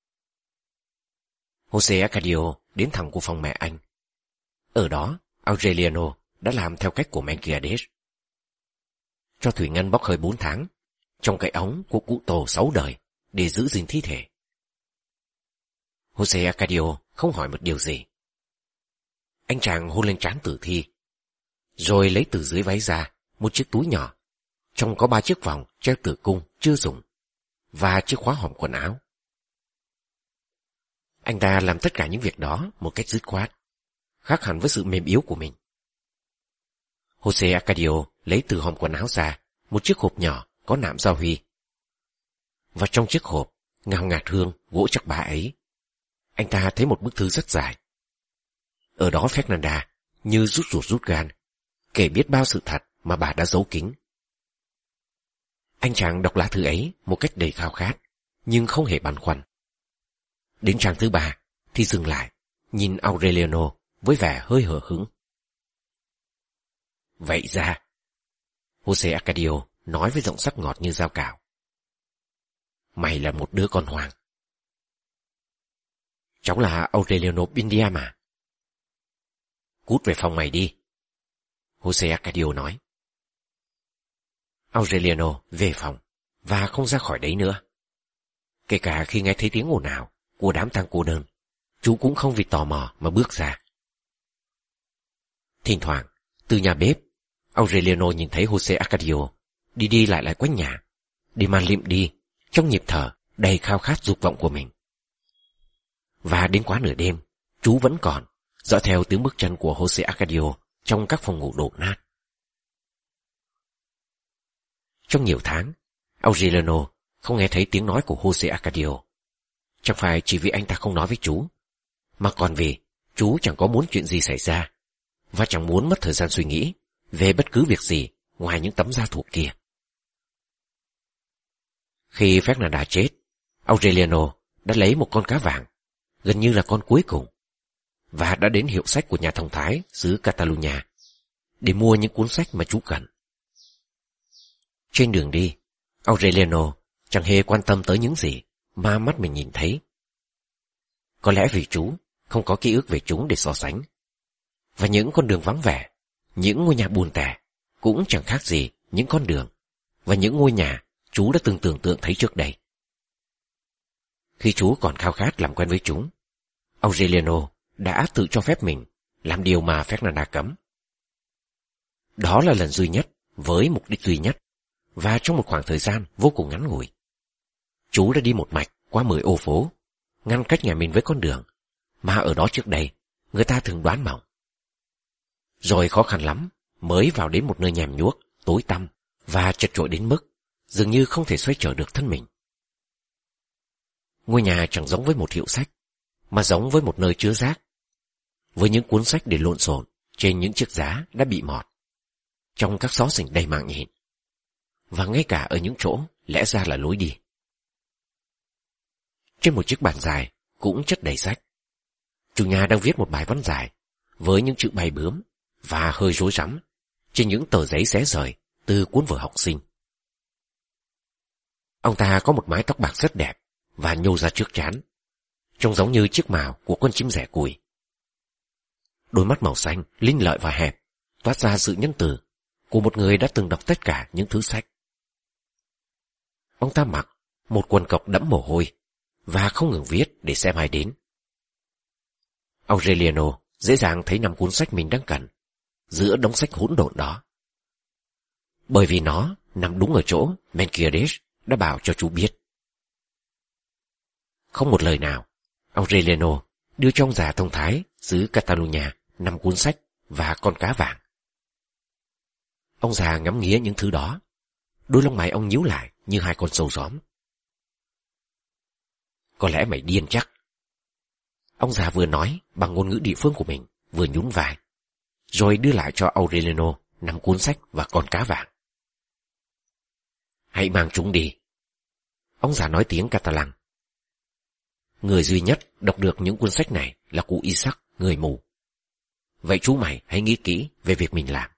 Jose Arcadio đến thẳng của phòng mẹ anh. Ở đó, Aureliano đã làm theo cách của Melquiades. Cho thủy ngân bốc hơi 4 tháng, trong cái ống của cụ tổ 6 đời để giữ gìn thi thể. Jose Arcadio không hỏi một điều gì. Anh chàng hôn lên trán tử thi, rồi lấy từ dưới váy ra một chiếc túi nhỏ, trong có 3 chiếc vòng treo tử cung chưa dùng và chiếc khóa hòm quần áo. Anh ta làm tất cả những việc đó một cách dứt khoát, khác hẳn với sự mềm yếu của mình. Jose Arcadio lấy từ hòm quần áo ra một chiếc hộp nhỏ có nạm giao huy. Và trong chiếc hộp ngào ngạt hương gỗ chắc bá ấy, anh ta thấy một bức thư rất dài. Ở đó Fernanda như rút ruột rút gan, kể biết bao sự thật mà bà đã giấu kín. Anh chàng đọc lá thư ấy một cách đầy khao khát, nhưng không hề băn khoăn. Đến trang thứ 3 thì dừng lại, nhìn Aureliano với vẻ hơi hờ hững. Vậy ra, Jose Arcadio nói với giọng sắc ngọt như dao cạo, mày là một đứa con hoang. Cháu là Aureliano Bindia mà. Cút về phòng mày đi, Jose Arcadio nói. Aureliano về phòng và không ra khỏi đấy nữa. Kể cả khi nghe thấy tiếng ồn ào của đám tang cô đơn, chú cũng không vì tò mò mà bước ra. Thỉnh thoảng, từ nhà bếp, Aureliano nhìn thấy Jose Arcadio đi đi lại lại quanh nhà, để mà liệm đi trong nhịp thở đầy khao khát dục vọng của mình. Và đến quá nửa đêm, chú vẫn còn dõi theo tiếng bước chân của Jose Arcadio trong các phòng ngủ đổ nát. Trong nhiều tháng, Aureliano không nghe thấy tiếng nói của Jose Arcadio. Chẳng phải chỉ vì anh ta không nói với chú, mà còn vì chú chẳng có muốn chuyện gì xảy ra, và chẳng muốn mất thời gian suy nghĩ về bất cứ việc gì ngoài những tấm da thú kia. Khi Fernanda chết, Aureliano đã lấy một con cá vàng, gần như là con cuối cùng, và đã đến hiệu sách của nhà thông thái xứ Catalunya để mua những cuốn sách mà chú cần. Trên đường đi, Aureliano chẳng hề quan tâm tới những gì mà mắt mình nhìn thấy. Có lẽ vì chú không có ký ức về chúng để so sánh, và những con đường vắng vẻ, những ngôi nhà buồn tẻ cũng chẳng khác gì những con đường và những ngôi nhà chú đã từng tưởng tượng thấy trước đây. Khi chú còn khao khát làm quen với chúng, Aureliano đã tự cho phép mình làm điều mà Fernanda cấm. Đó là lần duy nhất với mục đích duy nhất, và trong một khoảng thời gian vô cùng ngắn ngủi. Chú đã đi một mạch qua 10 ô phố, ngăn cách nhà mình với con đường mà ở đó trước đây người ta thường đoán mỏng. Rồi khó khăn lắm mới vào đến một nơi nhèm nhuốc, tối tăm và chật chội đến mức dường như không thể xoay trở được thân mình. Ngôi nhà chẳng giống với một hiệu sách, mà giống với một nơi chứa rác, với những cuốn sách để lộn xộn trên những chiếc giá đã bị mọt, trong các xó xỉnh đầy màng nhện, và ngay cả ở những chỗ lẽ ra là lối đi. Trên một chiếc bàn dài cũng chất đầy sách, chủ nhà đang viết một bài văn dài với những chữ bay bướm và hơi rối rắm trên những tờ giấy xé rời từ cuốn vở học sinh. Ông ta có một mái tóc bạc rất đẹp và nhô ra trước trán, trông giống như chiếc mào của con chim rẻ cùi. Đôi mắt màu xanh, linh lợi và hẹp, toát ra sự nhân từ của một người đã từng đọc tất cả những thứ sách. Ông ta mặc một quần cộc đẫm mồ hôi và không ngừng viết để xem ai đến. Aureliano dễ dàng thấy 5 cuốn sách mình đang cần giữa đống sách hỗn độn đó, bởi vì nó nằm đúng ở chỗ Melquiades đã bảo cho chú biết. Không một lời nào, Aureliano đưa cho ông già thông thái xứ Catalunya 5 cuốn sách và con cá vàng. Ông già ngắm nghía những thứ đó, đôi lông mày ông nhíu lại như 2 con sâu gióm. Có lẽ mày điên chắc. Ông già vừa nói bằng ngôn ngữ địa phương của mình, vừa nhún vai, rồi đưa lại cho Aureliano 5 cuốn sách và con cá vàng. Hãy mang chúng đi. Ông già nói tiếng Catalan. Người duy nhất đọc được những cuốn sách này là cụ Isaac, người mù. Vậy chú mày hãy nghĩ kỹ về việc mình làm.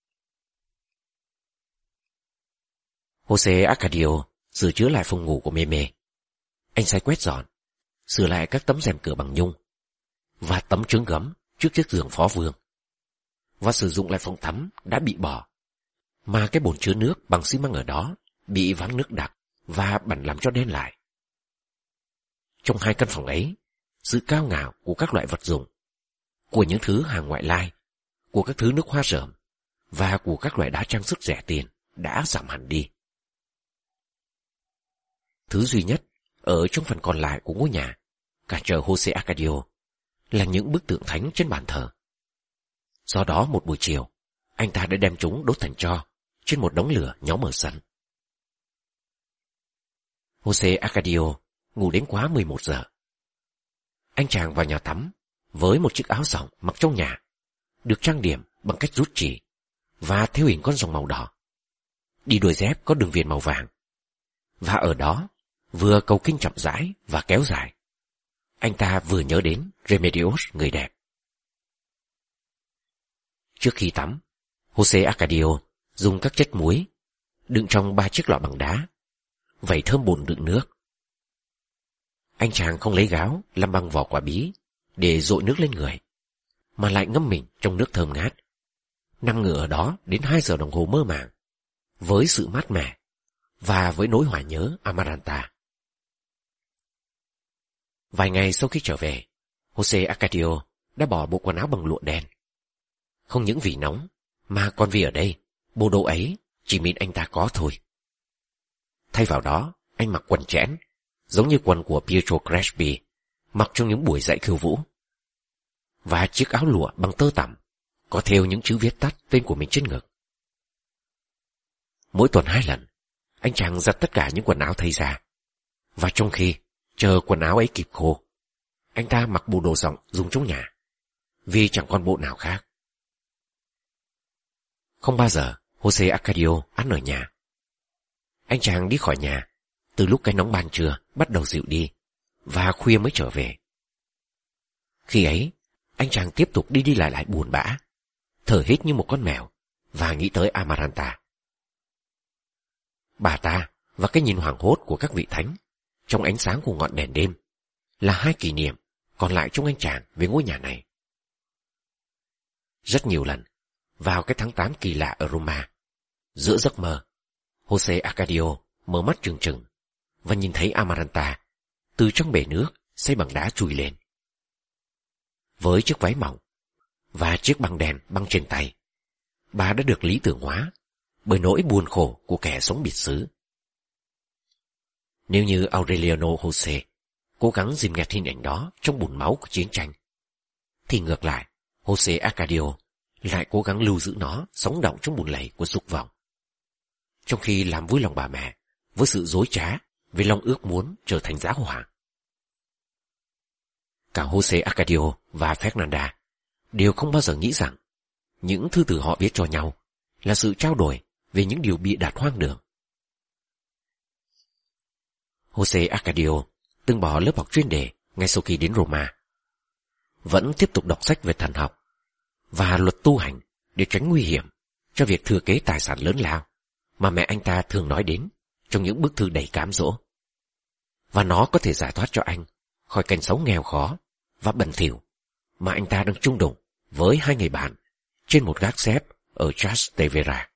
Jose Arcadio sửa chữa lại phòng ngủ của Meme. Anh sai quét dọn, sửa lại các tấm rèm cửa bằng nhung và tấm trướng gấm trước chiếc giường phó vương, và sử dụng lại phòng tắm đã bị bỏ, mà cái bồn chứa nước bằng xi măng ở đó bị váng nước đặc và bẩn làm cho đen lại. Trong 2 căn phòng ấy, sự cao ngạo của các loại vật dụng, của những thứ hàng ngoại lai, của các thứ nước hoa rởm và của các loại đá trang sức rẻ tiền đã giảm hẳn đi. Thứ duy nhất ở trong phần còn lại của ngôi nhà, cả chợ Jose Arcadio, là những bức tượng thánh trên bàn thờ. Do đó một buổi chiều, anh ta đã đem chúng đốt thành tro trên một đống lửa nhóm ở sân. Jose Arcadio ngủ đến quá 11 giờ. Anh chàng vào nhà tắm với một chiếc áo sòng mặc trong nhà, được trang điểm bằng cách rút chỉ và thêu hình con rồng màu đỏ, đi đôi dép có đường viền màu vàng, và ở đó vừa cầu kinh chậm rãi và kéo dài, anh ta vừa nhớ đến Remedios người đẹp. Trước khi tắm, Jose Arcadio dùng các chất muối đựng trong 3 chiếc lọ bằng đá, vẩy thơm bùn đựng nước. Anh chàng không lấy gáo làm bằng vỏ quả bí để dội nước lên người, mà lại ngâm mình trong nước thơm ngát, nằm ngửa ở đó đến 2 giờ đồng hồ mơ màng, với sự mát mẻ và với nỗi hoài nhớ Amaranta. Vài ngày sau khi trở về, Jose Arcadio đã bỏ bộ quần áo bằng lụa đen. Không những vì nóng, mà còn vì ở đây, bộ đồ ấy chỉ mình anh ta có thôi. Thay vào đó, anh mặc quần chẽn, giống như quần của Pietro Crespi, mặc trong những buổi dạy khiêu vũ. Và chiếc áo lụa bằng tơ tằm, có thêu những chữ viết tắt tên của mình trên ngực. Mỗi tuần 2 lần, anh chàng giặt tất cả những quần áo thay ra. Và trong khi chờ quần áo ấy kịp khô, anh ta mặc bộ đồ rộng dùng trong nhà, vì chẳng còn bộ nào khác. Không bao giờ Jose Arcadio ăn ở nhà. Anh chàng đi khỏi nhà từ lúc cái nóng ban trưa bắt đầu dịu đi, và khuya mới trở về. Khi ấy, anh chàng tiếp tục đi đi lại lại buồn bã, thở hít như một con mèo, và nghĩ tới Amaranta. Bà ta và cái nhìn hoảng hốt của các vị thánh trong ánh sáng của ngọn đèn đêm là 2 kỷ niệm còn lại trong anh chàng về ngôi nhà này. Rất nhiều lần, vào cái tháng 8 kỳ lạ ở Roma, giữa giấc mơ, Jose Arcadio mở mắt trừng trừng và nhìn thấy Amaranta từ trong bể nước xây bằng đá chui lên. Với chiếc váy mỏng và chiếc băng đèn băng trên tay, bà đã được lý tưởng hóa bởi nỗi buồn khổ của kẻ sống biệt xứ. Nếu như Aureliano Jose cố gắng dìm nghẹt hình ảnh đó trong bùn máu của chiến tranh, thì ngược lại, Jose Arcadio lại cố gắng lưu giữ nó sống động trong bùn lầy của dục vọng, trong khi làm vui lòng bà mẹ với sự dối trá về lòng ước muốn trở thành giáo hoàng. Cả Jose Arcadio và Fernanda đều không bao giờ nghĩ rằng những thư từ họ viết cho nhau là sự trao đổi về những điều bịa đặt hoang đường. Jose Arcadio từng bỏ lớp học chuyên đề ngay sau khi đến Roma. Vẫn tiếp tục đọc sách về thần học và luật tu hành để tránh nguy hiểm cho việc thừa kế tài sản lớn lao mà mẹ anh ta thường nói đến trong những bức thư đầy cám dỗ. Và nó có thể giải thoát cho anh khỏi cảnh sống nghèo khó và bẩn thỉu mà anh ta đang chung đụng với hai người bạn trên một gác xếp ở Trastevere.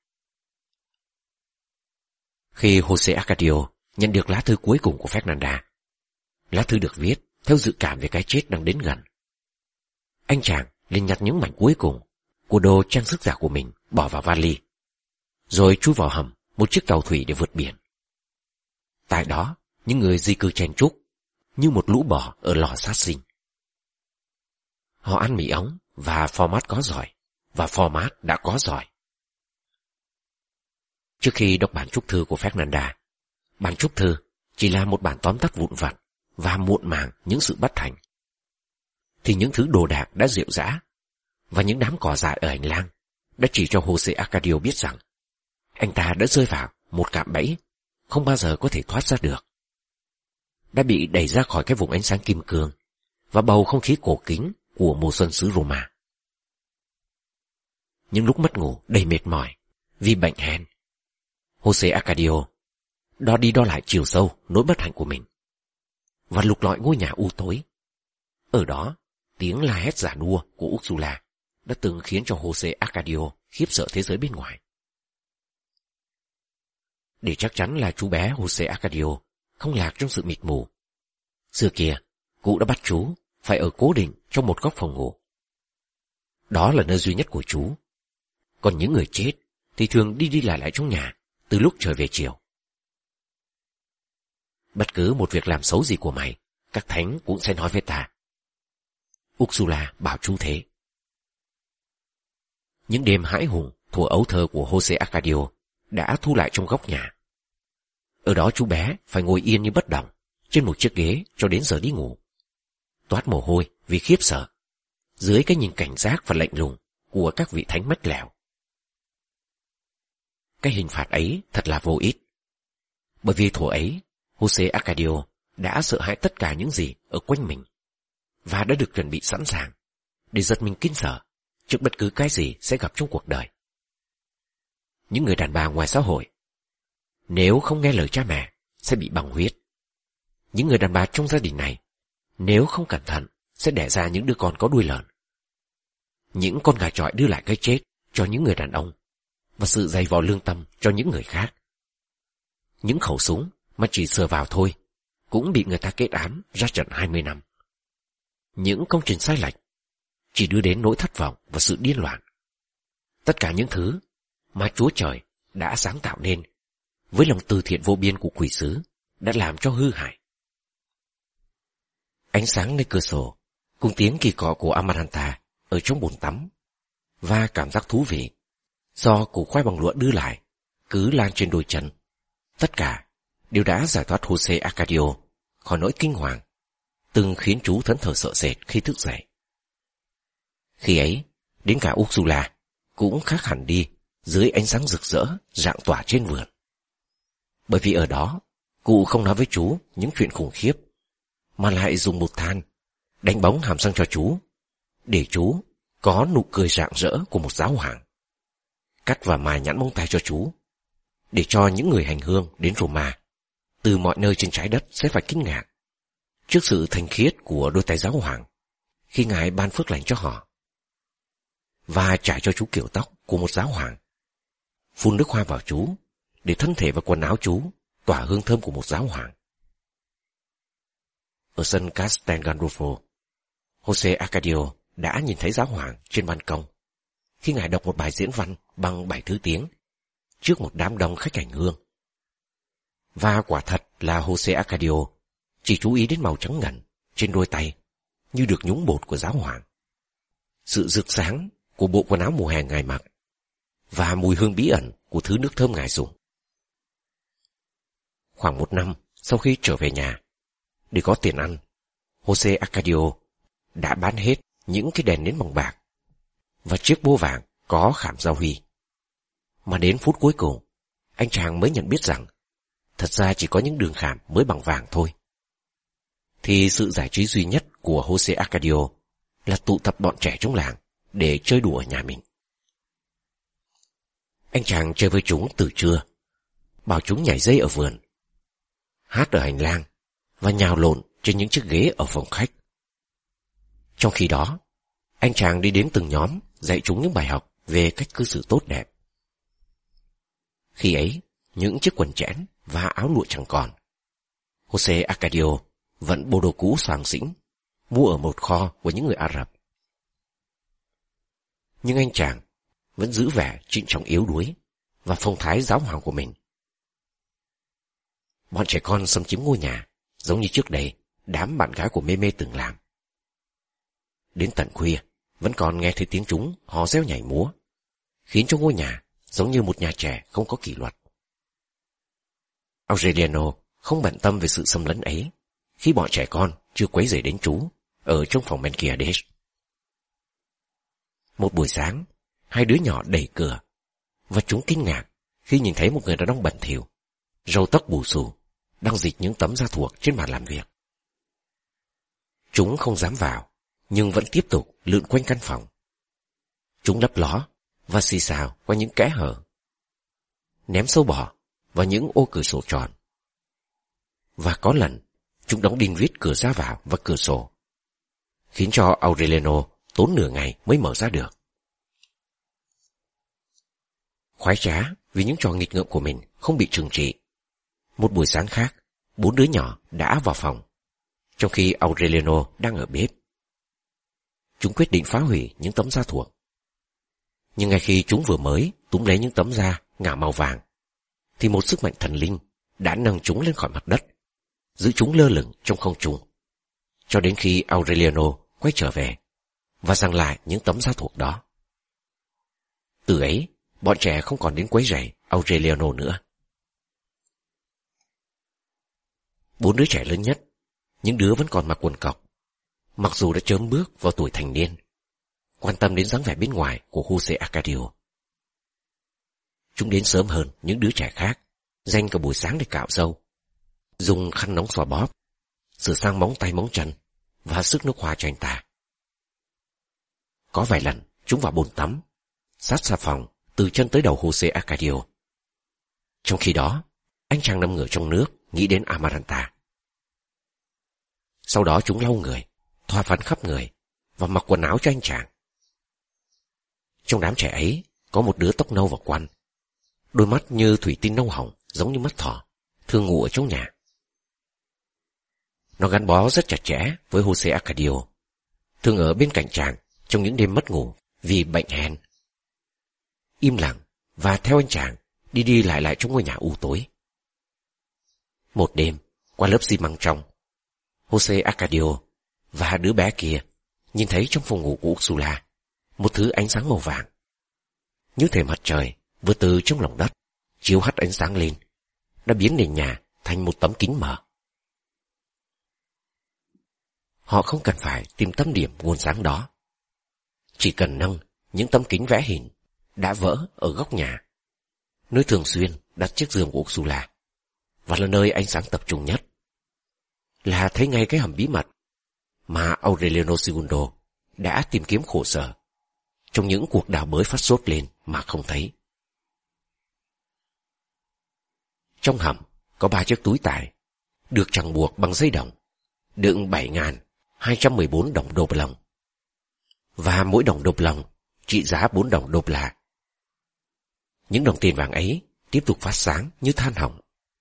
Khi Jose Arcadio nhận được lá thư cuối cùng của Fernanda, lá thư được viết theo dự cảm về cái chết đang đến gần. Anh chàng liền nhặt những mảnh cuối cùng của đồ trang sức giả của mình bỏ vào vali, rồi chui vào hầm một chiếc tàu thủy để vượt biển. Tại đó, những người di cư chen chúc như một lũ bò ở lò sát sinh. Họ ăn mì ống và format có giỏi, và format đã có giỏi. Trước khi đọc bản chúc thư của Fernanda, bản chúc thư chỉ là một bản tóm tắt vụn vặt và muộn màng những sự bất thành, thì những thứ đồ đạc đã rệu rã và những đám cỏ dại ở hành lang đã chỉ cho Jose Arcadio biết rằng anh ta đã rơi vào một cạm bẫy không bao giờ có thể thoát ra được. Đã bị đẩy ra khỏi cái vùng ánh sáng kim cương và bầu không khí cổ kính của mùa xuân xứ Roma. Những lúc mất ngủ đầy mệt mỏi vì bệnh hen, Jose Arcadio đo đi đo lại chiều sâu nỗi bất hạnh của mình và lục lọi ngôi nhà u tối. Ở đó, tiếng la hét giả đua của Ursula đã từng khiến cho Jose Arcadio khiếp sợ thế giới bên ngoài. Để chắc chắn là chú bé Jose Arcadio không lạc trong sự mịt mù, xưa kia cụ đã bắt chú phải ở cố định trong một góc phòng ngủ. Đó là nơi duy nhất của chú. Còn những người chết thì thường đi lại trong nhà từ lúc trời về chiều. Bất cứ một việc làm xấu gì của mày, các thánh cũng sẽ nói với ta. Ursula bảo chú thế. Những đêm hãi hùng thuở ấu thơ của Jose Arcadio đã thu lại trong góc nhà. Ở đó chú bé phải ngồi yên như bất động trên một chiếc ghế cho đến giờ đi ngủ, toát mồ hôi vì khiếp sợ dưới cái nhìn cảnh giác và lạnh lùng của các vị thánh mất lèo. Cái hình phạt ấy thật là vô ích, bởi vì thuở ấy Jose Arcadio đã sợ hãi tất cả những gì ở quanh mình và đã được chuẩn bị sẵn sàng để giật mình kinh sợ trước bất cứ cái gì sẽ gặp trong cuộc đời. Những người đàn bà ngoài xã hội, nếu không nghe lời cha mẹ, sẽ bị băng huyết. Những người đàn bà trong gia đình này, nếu không cẩn thận, sẽ đẻ ra những đứa con có đuôi lợn. Những con gà chọi đưa lại cái chết cho những người đàn ông và sự dày vò lương tâm cho những người khác. Những khẩu súng mà chỉ sờ vào thôi cũng bị người ta kết án ra trận 20 năm. Những công trình sai lệch chỉ đưa đến nỗi thất vọng và sự điên loạn. Tất cả những thứ mà Chúa Trời đã sáng tạo nên với lòng từ thiện vô biên của quỷ sứ đã làm cho hư hại. Ánh sáng nơi cửa sổ cùng tiếng kỳ cọ của Amaranta ở trong bồn tắm và cảm giác thú vị do củ khoai bằng lụa đưa lại cứ lan trên đôi chân, tất cả đều đã giải thoát Jose Arcadio khỏi nỗi kinh hoàng từng khiến chú thẫn thờ sợ sệt khi thức dậy. Khi ấy, đến cả Ursula cũng khác hẳn đi dưới ánh sáng rực rỡ rạng tỏa trên vườn. Bởi vì ở đó, cụ không nói với chú những chuyện khủng khiếp, mà lại dùng bột than đánh bóng hàm răng cho chú, để chú có nụ cười rạng rỡ của một giáo hoàng. Cắt và mài nhẵn móng tay cho chú, để cho những người hành hương đến Roma từ mọi nơi trên trái đất sẽ phải kinh ngạc trước sự thanh khiết của đôi tay giáo hoàng khi ngài ban phước lành cho họ, và trải cho chú kiểu tóc của một giáo hoàng, phun nước hoa vào chú để thân thể và quần áo chú tỏa hương thơm của một giáo hoàng. Ở sân Castel Gandolfo, Jose Arcadio đã nhìn thấy giáo hoàng trên ban công khi ngài đọc một bài diễn văn bằng 7 thứ tiếng trước một đám đông khách hành hương. Và quả thật là Jose Arcadio chỉ chú ý đến màu trắng ngần trên đôi tay như được nhúng bột của giáo hoàng, sự rực sáng của bộ quần áo mùa hè ngài mặc và mùi hương bí ẩn của thứ nước thơm ngài dùng. Khoảng 1 năm sau khi trở về nhà, để có tiền ăn, Jose Arcadio đã bán hết những cái đèn nến bằng bạc và chiếc búa vàng có khảm giao huy. Mà đến phút cuối cùng, anh chàng mới nhận biết rằng thật ra chỉ có những đường khảm mới bằng vàng thôi. Thì sự giải trí duy nhất của Jose Arcadio là tụ tập bọn trẻ trong làng để chơi đùa ở nhà mình. Anh chàng chơi với chúng từ trưa, bảo chúng nhảy dây ở vườn, hát ở hành lang và nhào lộn trên những chiếc ghế ở phòng khách. Trong khi đó, anh chàng đi đến từng nhóm dạy chúng những bài học về cách cư xử tốt đẹp. Khi ấy, những chiếc quần chẽn và áo lụa chẳng còn. Jose Arcadio vẫn bộ đồ cũ xoàng xĩnh, mua ở một kho của những người Ả Rập. Nhưng anh chàng vẫn giữ vẻ trịnh trọng yếu đuối và phong thái giáo hoàng của mình. Bọn trẻ con xâm chiếm ngôi nhà, giống như trước đây đám bạn gái của Mê Mê từng làm. Đến tận khuya, vẫn còn nghe thấy tiếng chúng hò reo nhảy múa, khiến cho ngôi nhà giống như một nhà trẻ không có kỷ luật. Aureliano không bận tâm về sự xâm lấn ấy khi bọn trẻ con chưa quấy rầy đến chú ở trong phòng Melquiades. Một buổi sáng, hai đứa nhỏ đẩy cửa và chúng kinh ngạc khi nhìn thấy một người đàn ông bẩn thỉu, râu tóc bù xù, đang dịch những tấm da thuộc trên bàn làm việc. Chúng không dám vào, nhưng vẫn tiếp tục lượn quanh căn phòng. Chúng lấp ló và xì xào qua những kẽ hở, ném sâu bọ vào những ô cửa sổ tròn. Và có lần, chúng đóng đinh vít cửa ra vào và cửa sổ, khiến cho Aureliano tốn nửa ngày mới mở ra được. Khoái trá vì những trò nghịch ngợm của mình không bị trừng trị, một buổi sáng khác, 4 đứa nhỏ đã vào phòng, trong khi Aureliano đang ở bếp. Chúng quyết định phá hủy những tấm da thuộc. Nhưng ngay khi chúng vừa mới túm lấy những tấm da ngả màu vàng, thì một sức mạnh thần linh đã nâng chúng lên khỏi mặt đất, giữ chúng lơ lửng trong không trung, cho đến khi Aureliano quay trở về và giằng lại những tấm da thuộc đó. Từ ấy, bọn trẻ không còn đến quấy rầy Aureliano nữa. 4 đứa trẻ lớn nhất, những đứa vẫn còn mặc quần cộc, mặc dù đã chớm bước vào tuổi thành niên, quan tâm đến dáng vẻ bên ngoài của Jose Arcadio. Chúng đến sớm hơn những đứa trẻ khác, dành cả buổi sáng để cạo râu, dùng khăn nóng xoa bóp, sửa sang móng tay móng chân và sức nước hoa cho anh ta. Có vài lần chúng vào bồn tắm, sát xà phòng từ chân tới đầu Jose Arcadio. Trong khi đó, anh chàng nằm ngửa trong nước nghĩ đến Amaranta. Sau đó chúng lau người, thoa phấn khắp người và mặc quần áo cho anh chàng. Trong đám trẻ ấy có một đứa tóc nâu và quăn, đôi mắt như thủy tinh nâu hồng giống như mắt thỏ, thường ngủ ở trong nhà. Nó gắn bó rất chặt chẽ với Jose Arcadio, thường ở bên cạnh chàng trong những đêm mất ngủ vì bệnh hen. Im lặng và theo anh chàng đi đi lại lại trong ngôi nhà u tối. Một đêm, qua lớp xi măng trong, Jose Arcadio và đứa bé kia nhìn thấy trong phòng ngủ của Ursula một thứ ánh sáng màu vàng, như thể mặt trời vừa từ trong lòng đất chiếu hắt ánh sáng lên, đã biến nền nhà thành một tấm kính mờ. Họ không cần phải tìm tâm điểm nguồn sáng đó, chỉ cần nâng những tấm kính vẽ hình đã vỡ ở góc nhà, nơi thường xuyên đặt chiếc giường của Ursula, và là nơi ánh sáng tập trung nhất, là thấy ngay cái hầm bí mật mà Aureliano Segundo đã tìm kiếm khổ sở trong những cuộc đào bới phát sốt lên mà không thấy. Trong hầm có 3 chiếc túi tải được chẳng buộc bằng dây đồng, đựng 7.214 đồng đô la, và mỗi đồng đô la trị giá 4 đồng đô la. Những đồng tiền vàng ấy tiếp tục phát sáng như than hồng.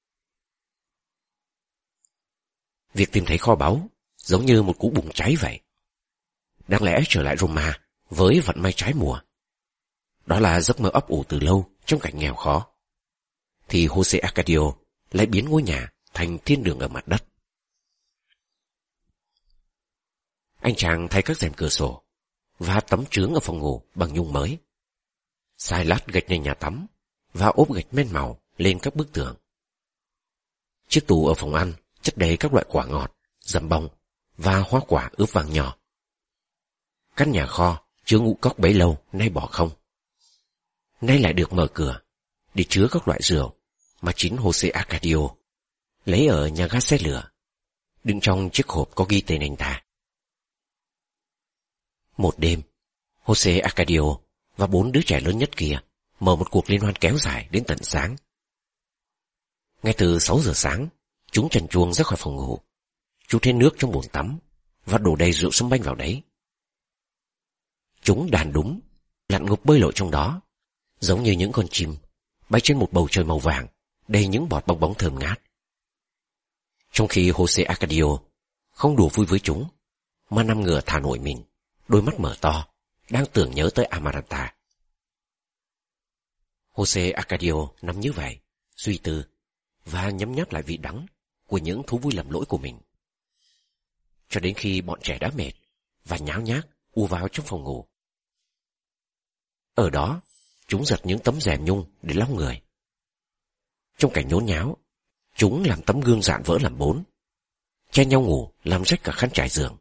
Việc tìm thấy kho báu giống như một cú bùng cháy vậy. Đáng lẽ trở lại Roma với vận may trái mùa, đó là giấc mơ ấp ủ từ lâu trong cảnh nghèo khó, thì Jose Arcadio lại biến ngôi nhà thành thiên đường ở mặt đất. Anh chàng thay các rèm cửa sổ và tấm chướng ở phòng ngủ bằng nhung mới, xài lát gạch nền nhà tắm và ốp gạch men màu lên các bức tường. Chiếc tủ ở phòng ăn chất đầy các loại quả ngọt, dầm bông và hoa quả ướp vàng nhỏ. Căn nhà kho chứa ngũ cốc bấy lâu nay bỏ không, nay lại được mở cửa để chứa các loại rượu mà chính Jose Arcadio lấy ở nhà ga xe lửa, đựng trong chiếc hộp có ghi tên anh ta. Một đêm, Jose Arcadio và 4 đứa trẻ lớn nhất kia mở một cuộc liên hoan kéo dài đến tận sáng. Ngay từ 6 giờ sáng, chúng trần truồng ra khỏi phòng ngủ, trút hết nước trong bồn tắm và đổ đầy rượu sâm banh vào đấy. Chúng đàn đúng, lặn ngục bơi lội trong đó, giống như những con chim bay trên một bầu trời màu vàng đầy những bọt bong bóng thơm ngát. Trong khi Jose Arcadio không đùa vui với chúng, mà nằm ngửa thả nổi mình, đôi mắt mở to, đang tưởng nhớ tới Amaranta. Jose Arcadio nằm như vậy, suy tư và nhấm nháp lại vị đắng của những thú vui lầm lỗi của mình, cho đến khi bọn trẻ đã mệt và nháo nhác ùa vào trong phòng ngủ. Ở đó, chúng giật những tấm rèm nhung để lau người. Trong cảnh nhốn nháo, chúng làm tấm gương dạn vỡ làm 4, chen nhau ngủ làm rách cả khăn trải giường.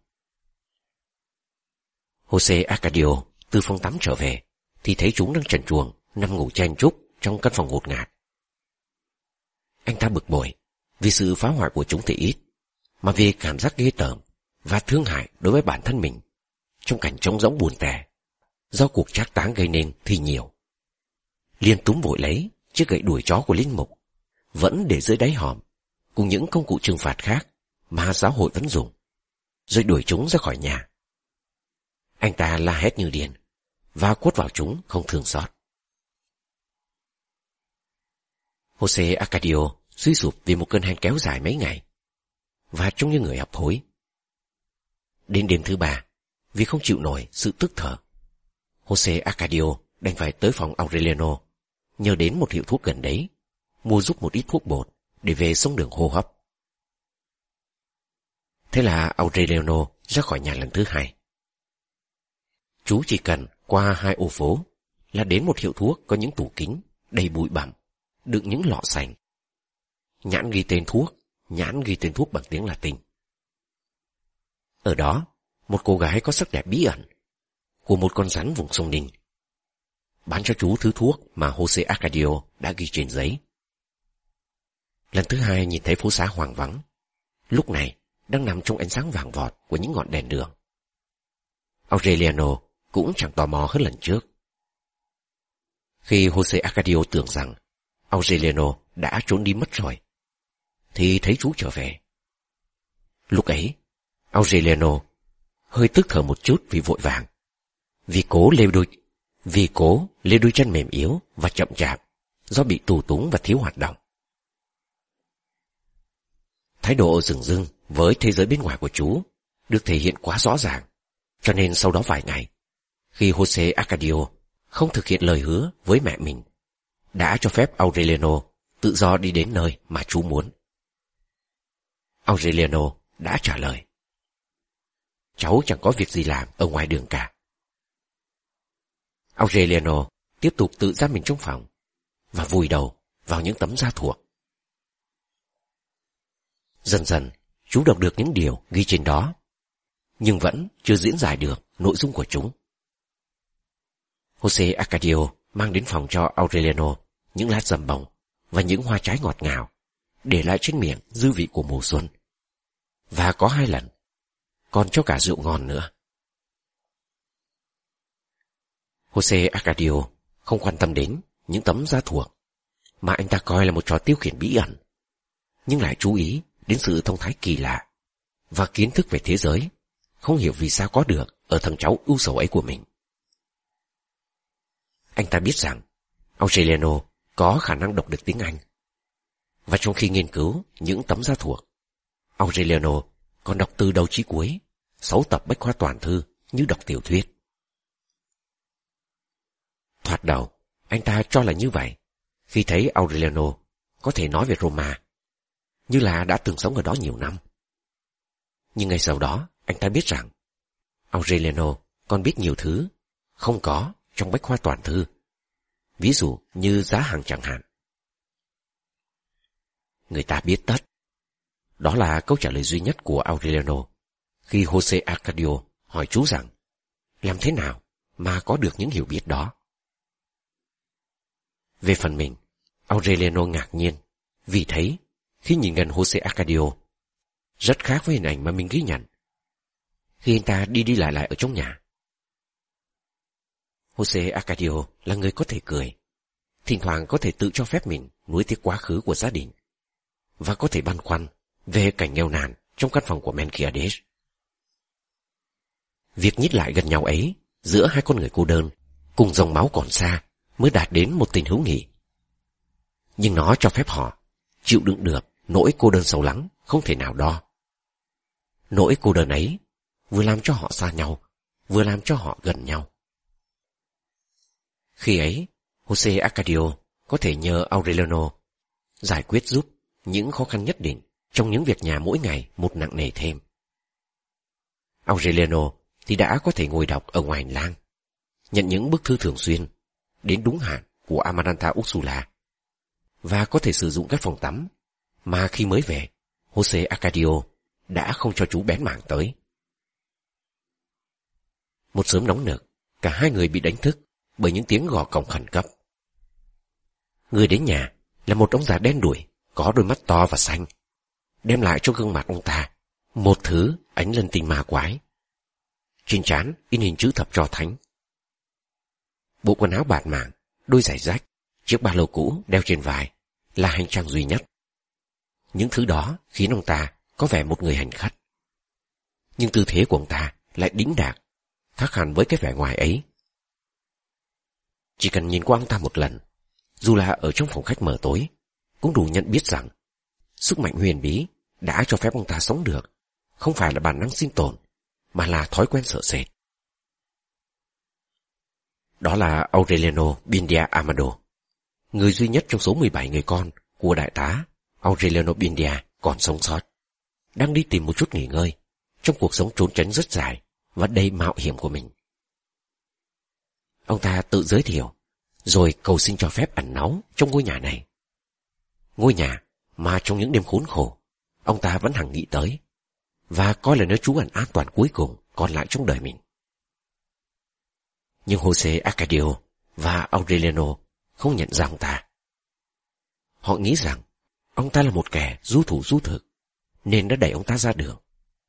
Jose Arcadio từ phòng tắm trở về thì thấy chúng đang trần truồng nằm ngủ chen chúc trong căn phòng ngột ngạt. Anh ta bực bội vì sự phá hoại của chúng thì ít, mà vì cảm giác ghê tởm và thương hại đối với bản thân mình trong cảnh trống rỗng buồn tẻ do cuộc trác táng gây nên thì nhiều. Liền túm vội lấy chiếc gậy đuổi chó của linh mục vẫn để dưới đáy hòm cùng những công cụ trừng phạt khác mà giáo hội vẫn dùng, rồi đuổi chúng ra khỏi nhà. Anh ta la hét như điên và quất vào chúng không thương xót. Jose Arcadio suy sụp vì một cơn hen kéo dài mấy ngày và trông như người hấp hối. Đến đêm thứ 3, vì không chịu nổi sự tức thở, Jose Arcadio đành phải tới phòng Aureliano, nhờ đến một hiệu thuốc gần đấy, mua giúp một ít thuốc bột để về sống đường hô hấp. Thế là Aureliano ra khỏi nhà lần thứ 2. Chú chỉ cần qua 2 ô phố là đến một hiệu thuốc có những tủ kính đầy bụi bặm, đựng những lọ sành. Nhãn ghi tên thuốc bằng tiếng Latin. Ở đó, một cô gái có sắc đẹp bí ẩn của một con rắn vùng sông Ninh bán cho chú thứ thuốc mà Jose Arcadio đã ghi trên giấy. Lần thứ 2 nhìn thấy phố xá hoang vắng, lúc này đang nằm trong ánh sáng vàng vọt của những ngọn đèn đường. Aureliano cũng chẳng tò mò hơn lần trước. Khi Jose Arcadio tưởng rằng Aureliano đã trốn đi mất rồi, thì thấy chú trở về. Lúc ấy, Aureliano hơi tức thở một chút vì vội vàng, vì cố lê đôi chân mềm yếu và chậm chạp do bị tù túng và thiếu hoạt động. Thái độ dửng dưng với thế giới bên ngoài của chú được thể hiện quá rõ ràng, cho nên sau đó vài ngày, khi Jose Arcadio không thực hiện lời hứa với mẹ mình, đã cho phép Aureliano tự do đi đến nơi mà chú muốn. Aureliano đã trả lời: cháu chẳng có việc gì làm ở ngoài đường cả. Aureliano tiếp tục tự giam mình trong phòng và vùi đầu vào những tấm da thuộc. Dần dần, chú đọc được những điều ghi trên đó, nhưng vẫn chưa diễn giải được nội dung của chúng. Jose Arcadio mang đến phòng cho Aureliano những lát dầm bồng và những hoa trái ngọt ngào, để lại trên miệng dư vị của mùa xuân. Và có 2 lần, còn cho cả rượu ngon nữa. Jose Arcadio không quan tâm đến những tấm da thuộc mà anh ta coi là một trò tiêu khiển bí ẩn, nhưng lại chú ý đến sự thông thái kỳ lạ và kiến thức về thế giới không hiểu vì sao có được ở thằng cháu ưu sầu ấy của mình. Anh ta biết rằng Aureliano có khả năng đọc được tiếng Anh, và trong khi nghiên cứu những tấm da thuộc, Aureliano còn đọc từ đầu chí cuối 6 tập bách khoa toàn thư như đọc tiểu thuyết. Thoạt đầu, anh ta cho là như vậy khi thấy Aureliano có thể nói về Roma, như là đã từng sống ở đó nhiều năm. Nhưng ngay sau đó, anh ta biết rằng Aureliano còn biết nhiều thứ không có trong bách khoa toàn thư, ví dụ như giá hàng chẳng hạn. Người ta biết tất. Đó là câu trả lời duy nhất của Aureliano khi Jose Arcadio hỏi chú rằng làm thế nào mà có được những hiểu biết đó. Về phần mình, Aureliano ngạc nhiên vì thấy khi nhìn gần Jose Arcadio rất khác với hình ảnh mà mình ghi nhận khi anh ta đi đi lại ở trong nhà. Jose Arcadio là người có thể cười, thỉnh thoảng có thể tự cho phép mình nuối tiếc quá khứ của gia đình, và có thể băn khoăn về cảnh nghèo nàn trong căn phòng của Melquiades. Việc nhích lại gần nhau ấy giữa hai con người cô đơn cùng dòng máu còn xa mới đạt đến một tình hữu nghị. Nhưng nó cho phép họ chịu đựng được nỗi cô đơn sâu lắng không thể nào đo. Nỗi cô đơn ấy vừa làm cho họ xa nhau, vừa làm cho họ gần nhau. Khi ấy, Jose Arcadio có thể nhờ Aureliano giải quyết giúp những khó khăn nhất định trong những việc nhà mỗi ngày một nặng nề thêm. Aureliano thì đã có thể ngồi đọc ở ngoài hành lang, nhận những bức thư thường xuyên đến đúng hạn của Amaranta Ursula, và có thể sử dụng các phòng tắm mà khi mới về, Jose Arcadio đã không cho chú bén mảng tới. Một sớm nóng nực, cả hai người bị đánh thức bởi những tiếng gõ cổng khẩn cấp. Người đến nhà là một ông già đen đủi, có đôi mắt to và xanh, đem lại cho gương mặt ông ta một thứ ánh lên tình ma quái. Trên trán in hình chữ thập Tro Thánh. Bộ quần áo bạt mạng, đôi giày rách, chiếc ba lô cũ đeo trên vai là hành trang duy nhất. Những thứ đó khiến ông ta có vẻ một người hành khất, nhưng tư thế của ông ta lại đĩnh đạc, khác hẳn với cái vẻ ngoài ấy. Chỉ cần nhìn qua ông ta một lần, dù là ở trong phòng khách mờ tối, cũng đủ nhận biết rằng sức mạnh huyền bí đã cho phép ông ta sống được không phải là bản năng sinh tồn, mà là thói quen sợ sệt. Đó là Aureliano Buendia Amado, người duy nhất trong số 17 người con của đại tá Aureliano Buendia còn sống sót, đang đi tìm một chút nghỉ ngơi trong cuộc sống trốn tránh rất dài và đầy mạo hiểm của mình. Ông ta tự giới thiệu, rồi cầu xin cho phép ẩn náu trong ngôi nhà này. Ngôi nhà mà trong những đêm khốn khổ, ông ta vẫn hằng nghĩ tới, và coi là nơi trú ẩn an toàn cuối cùng còn lại trong đời mình. Nhưng Jose Arcadio và Aureliano không nhận ra ông ta. Họ nghĩ rằng ông ta là một kẻ du thủ du thực, nên đã đẩy ông ta ra đường.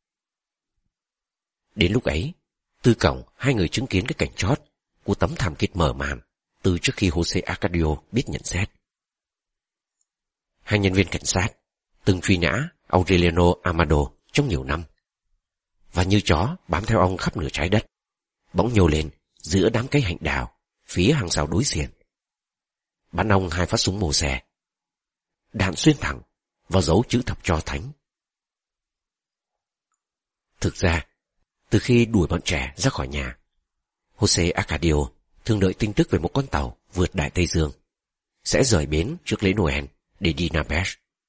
Đến lúc ấy, từ cổng hai người chứng kiến cái cảnh chót của tấm thảm kịch mở màn từ trước khi Jose Arcadio biết nhận xét. Hai nhân viên cảnh sát từng truy nã Aureliano Amado trong nhiều năm, và như chó bám theo ông khắp nửa trái đất, bỗng nhô lên giữa đám cây hạnh đào phía hàng rào đối diện, bắn ông 2 phát súng mô xe. Đạn xuyên thẳng vào dấu chữ thập Tro Thánh. Thực ra, từ khi đuổi bọn trẻ ra khỏi nhà, Jose Arcadio thường đợi tin tức về một con tàu vượt Đại Tây Dương sẽ rời bến trước lễ Noel để đi Naples.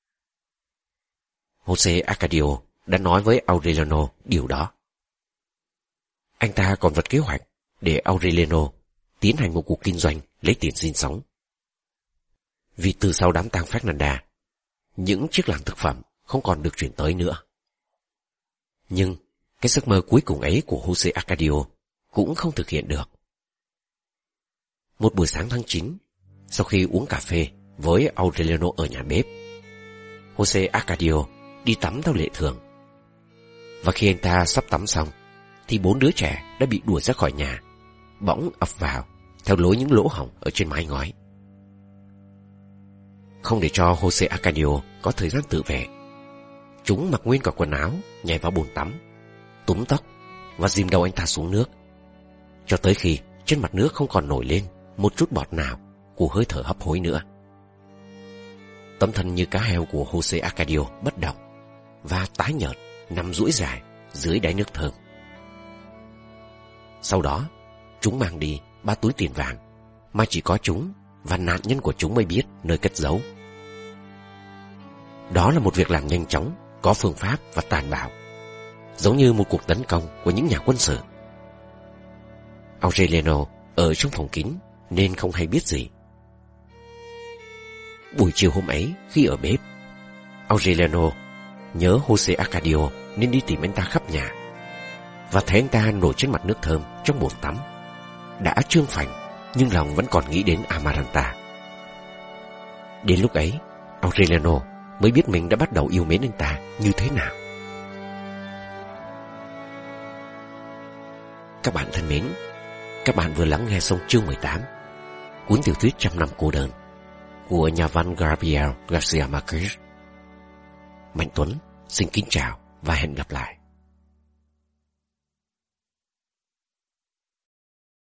Jose Arcadio đã nói với Aureliano điều đó. Anh ta còn vạch kế hoạch để Aureliano tiến hành một cuộc kinh doanh lấy tiền sinh sống. Vì từ sau đám tang Fernanda, những chiếc làng thực phẩm không còn được chuyển tới nữa. Nhưng cái giấc mơ cuối cùng ấy của Jose Arcadio cũng không thực hiện được. Một buổi sáng tháng 9, sau khi uống cà phê với Aureliano ở nhà bếp, Jose Arcadio đi tắm theo lệ thường. Và khi anh ta sắp tắm xong, thì 4 đứa trẻ đã bị đuổi ra khỏi nhà, bỗng ập vào theo lối những lỗ hổng ở trên mái ngói. Không để cho Jose Arcadio có thời gian tự vệ, chúng mặc nguyên cả quần áo, nhảy vào bồn tắm, túm tóc và dìm đầu anh ta xuống nước, cho tới khi trên mặt nước không còn nổi lên một chút bọt nào của hơi thở hấp hối nữa. Tấm thân như cá heo của Jose Arcadio bất động và tái nhợt nằm duỗi dài dưới đáy nước thơm. Sau đó, chúng mang đi 3 túi tiền vàng mà chỉ có chúng và nạn nhân của chúng mới biết nơi cất giấu. Đó là một việc làm nhanh chóng, có phương pháp và tàn bạo, giống như một cuộc tấn công của những nhà quân sự. Aureliano ở trong phòng kín nên không hay biết gì. Buổi chiều hôm ấy, khi ở bếp, Aureliano nhớ Jose Arcadio nên đi tìm anh ta khắp nhà, và thấy anh ta nổi trên mặt nước thơm trong bồn tắm, đã trương phành nhưng lòng vẫn còn nghĩ đến Amaranta. Đến lúc ấy, Aureliano mới biết mình đã bắt đầu yêu mến anh ta như thế nào. Các bạn thân mến, các bạn vừa lắng nghe xong chương 18 cuốn tiểu thuyết Trăm năm cô đơn của nhà văn Gabriel Garcia Marquez. Mạnh Tuấn xin kính chào và hẹn gặp lại.